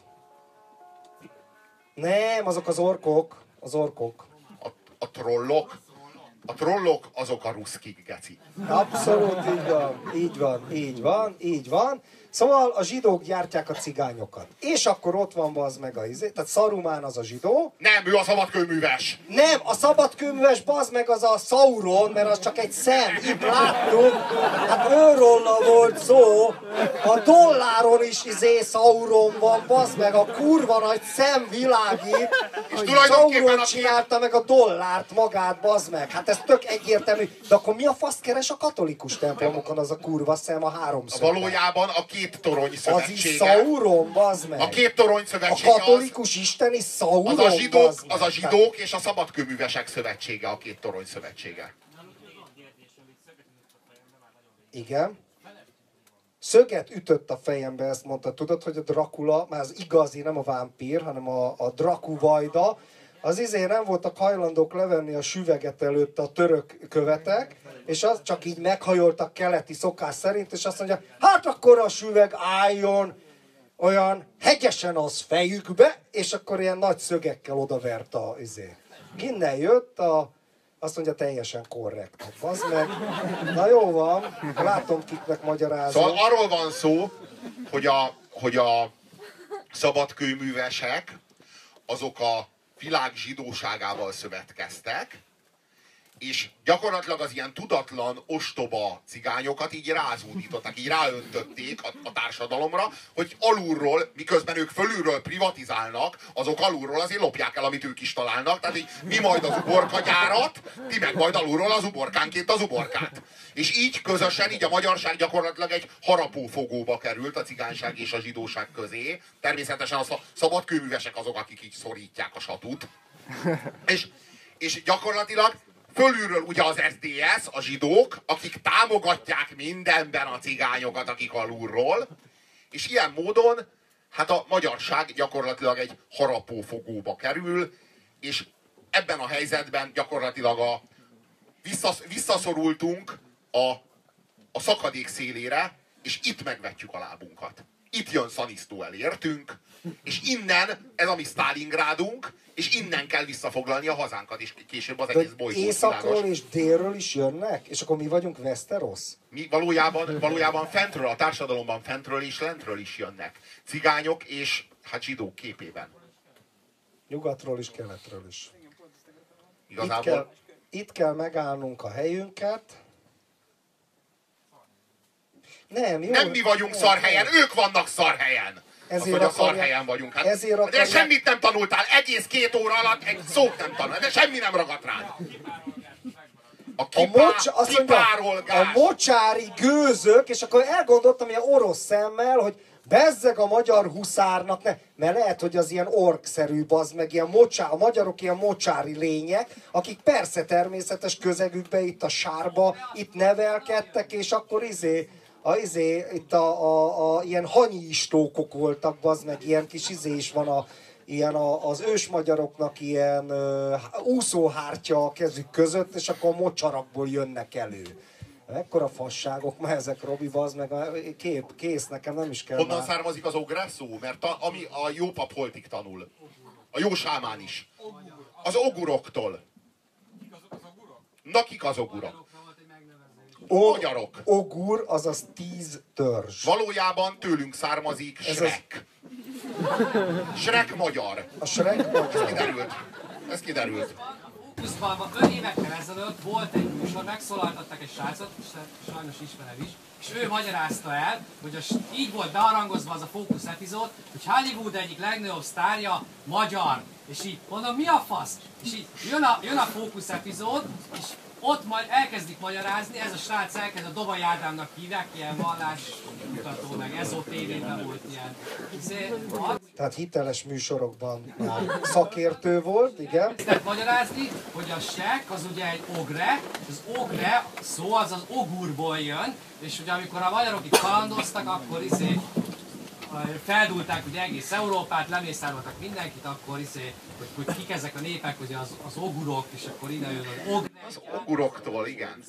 Nem, azok az orkok. Az orkok. A trollok? A trollok azok a ruszkik, geci. Abszolút így van. Szóval a zsidók gyártják a cigányokat. És akkor ott van bazd meg tehát Szarumán az a zsidó. Nem, ő a szabadkőműves. Nem, a szabadkőműves bazd meg az a Sauron, mert az csak egy szem. Itt láttuk, hát őrolla volt szó. A dolláron is Sauron van, bazd meg, a kurva nagy szem világít. És Sauron csinálta meg a dollárt magát, bazd meg. Hát ez tök egyértelmű. De akkor mi a fasz keres a katolikus templomokon az a kurva szem a háromszögben? Valójában a két torony szövetsége. Az is Sauron, bazd meg. A két torony szövetsége. A katolikus isteni Sauron, az a zsidók és a szabadkőművesek szövetsége, a két torony szövetsége. Igen. Szöget ütött a fejembe, ezt mondta. Tudod, hogy a Dracula, már az igazi, nem a vámpír, hanem a Dracuvajda, az nem voltak hajlandók levenni a süveget előtt a török követek, és az csak így meghajoltak keleti szokás szerint, és azt mondja, hát akkor a süveg álljon olyan hegyesen az fejükbe, és akkor ilyen nagy szögekkel odavert a Innen jött azt mondja, teljesen korrekt. Bazd meg. Na jó van, látom kiknek magyarázom. Szóval arról van szó, hogy a szabadkőművesek azok a világ zsidóságával szövetkeztek, és gyakorlatilag az ilyen tudatlan, ostoba cigányokat így rázúdították, így ráöntötték a társadalomra, hogy alulról, miközben ők fölülről privatizálnak, azok alulról azért lopják el, amit ők is találnak, tehát így mi majd az uborkagyárat, ti meg majd alulról az uborkánként az uborkát. És így közösen, így a magyarság gyakorlatilag egy harapófogóba került a cigányság és a zsidóság közé. Természetesen a szabadkőművesek azok, akik így szorítják a satut. És gyakorlatilag fölülről ugye az SZDSZ, a zsidók, akik támogatják mindenben a cigányokat, akik alulról, és ilyen módon hát a magyarság gyakorlatilag egy harapófogóba kerül, és ebben a helyzetben gyakorlatilag visszaszorultunk a szakadék szélére, és itt megvetjük a lábunkat. Itt jön Szanisztó elértünk, és innen, ez a mi Sztálingrádunk, és innen kell visszafoglalni a hazánkat, és később az egész bolygót. Északról és délről is jönnek? És akkor mi vagyunk Westeros? Mi valójában fentről, a társadalomban fentről és lentről is jönnek. Cigányok és hát zsidók képében. Nyugatról is, keletről is. Igazából... Itt kell megállnunk a helyünket, Nem, jó, nem mi vagyunk szarhelyen, ők vannak szarhelyen. Ezért azt, hogy a szarhelyen vagyunk. Hát, de semmit nem tanultál, egész 2 óra alatt egy szót nem tanultál, de semmi nem ragadt rád. A mocsári gőzök, és akkor elgondoltam ilyen orosz szemmel, hogy bezzeg a magyar huszárnak, mert lehet, hogy az ilyen orkszerű, bazd meg, ilyen a magyarok ilyen mocsári lények, akik persze természetes közegükbe itt a sárba, itt nevelkedtek, és akkor itt ilyen hanyi istókok voltak, bazd meg, ilyen kis is van az ősmagyaroknak ilyen úszóhártya a kezük között, és akkor a mocsarakból jönnek elő. Ekkora fasságok már ezek, Robi, bazd meg, kész, nekem nem is kell. Honnan származik az ogre szó? Mert ami a jó pap holtig tanul. A jó sámán is. Az oguroktól. Na, kik az ogurok? Magyarok. Ogur, azaz 10 törzs. Valójában tőlünk származik Shrek. Shrek magyar. A Shrek magyar. Ez kiderült. Fókuszban 5 évekkel ezelőtt volt egy műsor, megszólaltattak egy srácot, sajnos ismerem is, és ő magyarázta el, hogy így volt beharangozva az a Fókusz epizód, hogy Hollywood egyik legnagyobb sztárja magyar. És így mondom, mi a fasz? És így jön a Fókusz epizód, és ott majd elkezdik magyarázni, ez a srác elkezd, a Dobai Ádámnak hívják, ilyen vallásmutató, meg ezotévében volt ilyen. Tehát hiteles műsorokban már szakértő volt, igen. Kezdtek magyarázni, hogy a Shrek az ugye egy ogre, az ogre szó az ogurból jön, és ugye amikor a magyarok itt kalandoztak, akkor feldúlták ugye egész Európát, lemészároltak mindenkit, akkor hogy kik ezek a népek, hogy az ogurok, és akkor ide jön az ogre. Az oguroktól, igen.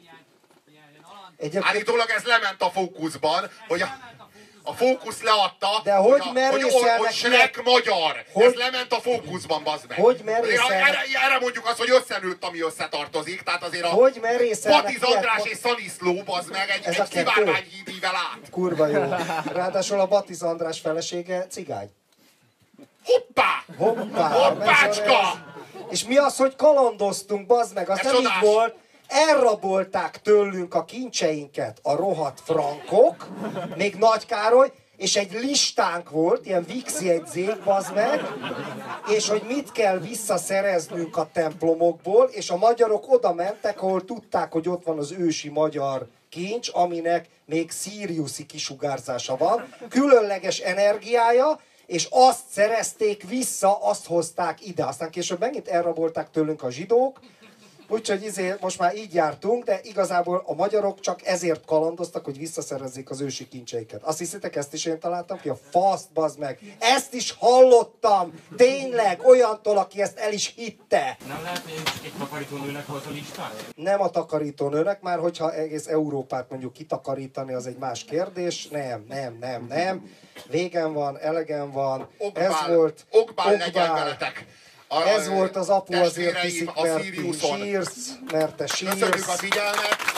Állítólag ez lement a Fókuszban, hogy a Fókusz leadta, de hogy Shrek magyar. Ez lement a Fókuszban, bazd meg. Hogy merészelnek... Erre mondjuk azt, hogy összenőtt, ami összetartozik. Tehát azért a Batiz András és Szaniszló, bazd meg, egy szivárványhídível át. Kurva jó. Ráadásul a Batiz András felesége cigány. Hoppá! Hoppácska! És mi az, hogy kalandoztunk, bazd meg, az nem így volt. Elrabolták tőlünk a kincseinket a rohadt frankok, még Nagy Károly, és egy listánk volt, ilyen VIX jegyzék, bazd meg, és hogy mit kell visszaszereznünk a templomokból, és a magyarok oda mentek, ahol tudták, hogy ott van az ősi magyar kincs, aminek még Siriuszi kisugárzása van, különleges energiája, és azt szerezték vissza, azt hozták ide. Aztán később megint elrabolták tőlünk a zsidók, úgyhogy most már így jártunk, de igazából a magyarok csak ezért kalandoztak, hogy visszaszerezzék az ősi kincseiket. Azt hiszitek, ezt is én találtam ki? A faszt, bazd meg! Ezt is hallottam! Tényleg! Olyantól, aki ezt el is hitte! Nem lehet, hogy egy takarítónőnek volt a listája? Nem a takarítónőnek, már hogyha egész Európát mondjuk kitakarítani, az egy más kérdés. Nem. Végem van, elegem van. Ez volt... Okbál legyen veletek! Ez volt az apu azért hiszik, mert ti sírsz, mert te sírsz. Köszönjük a figyelmet!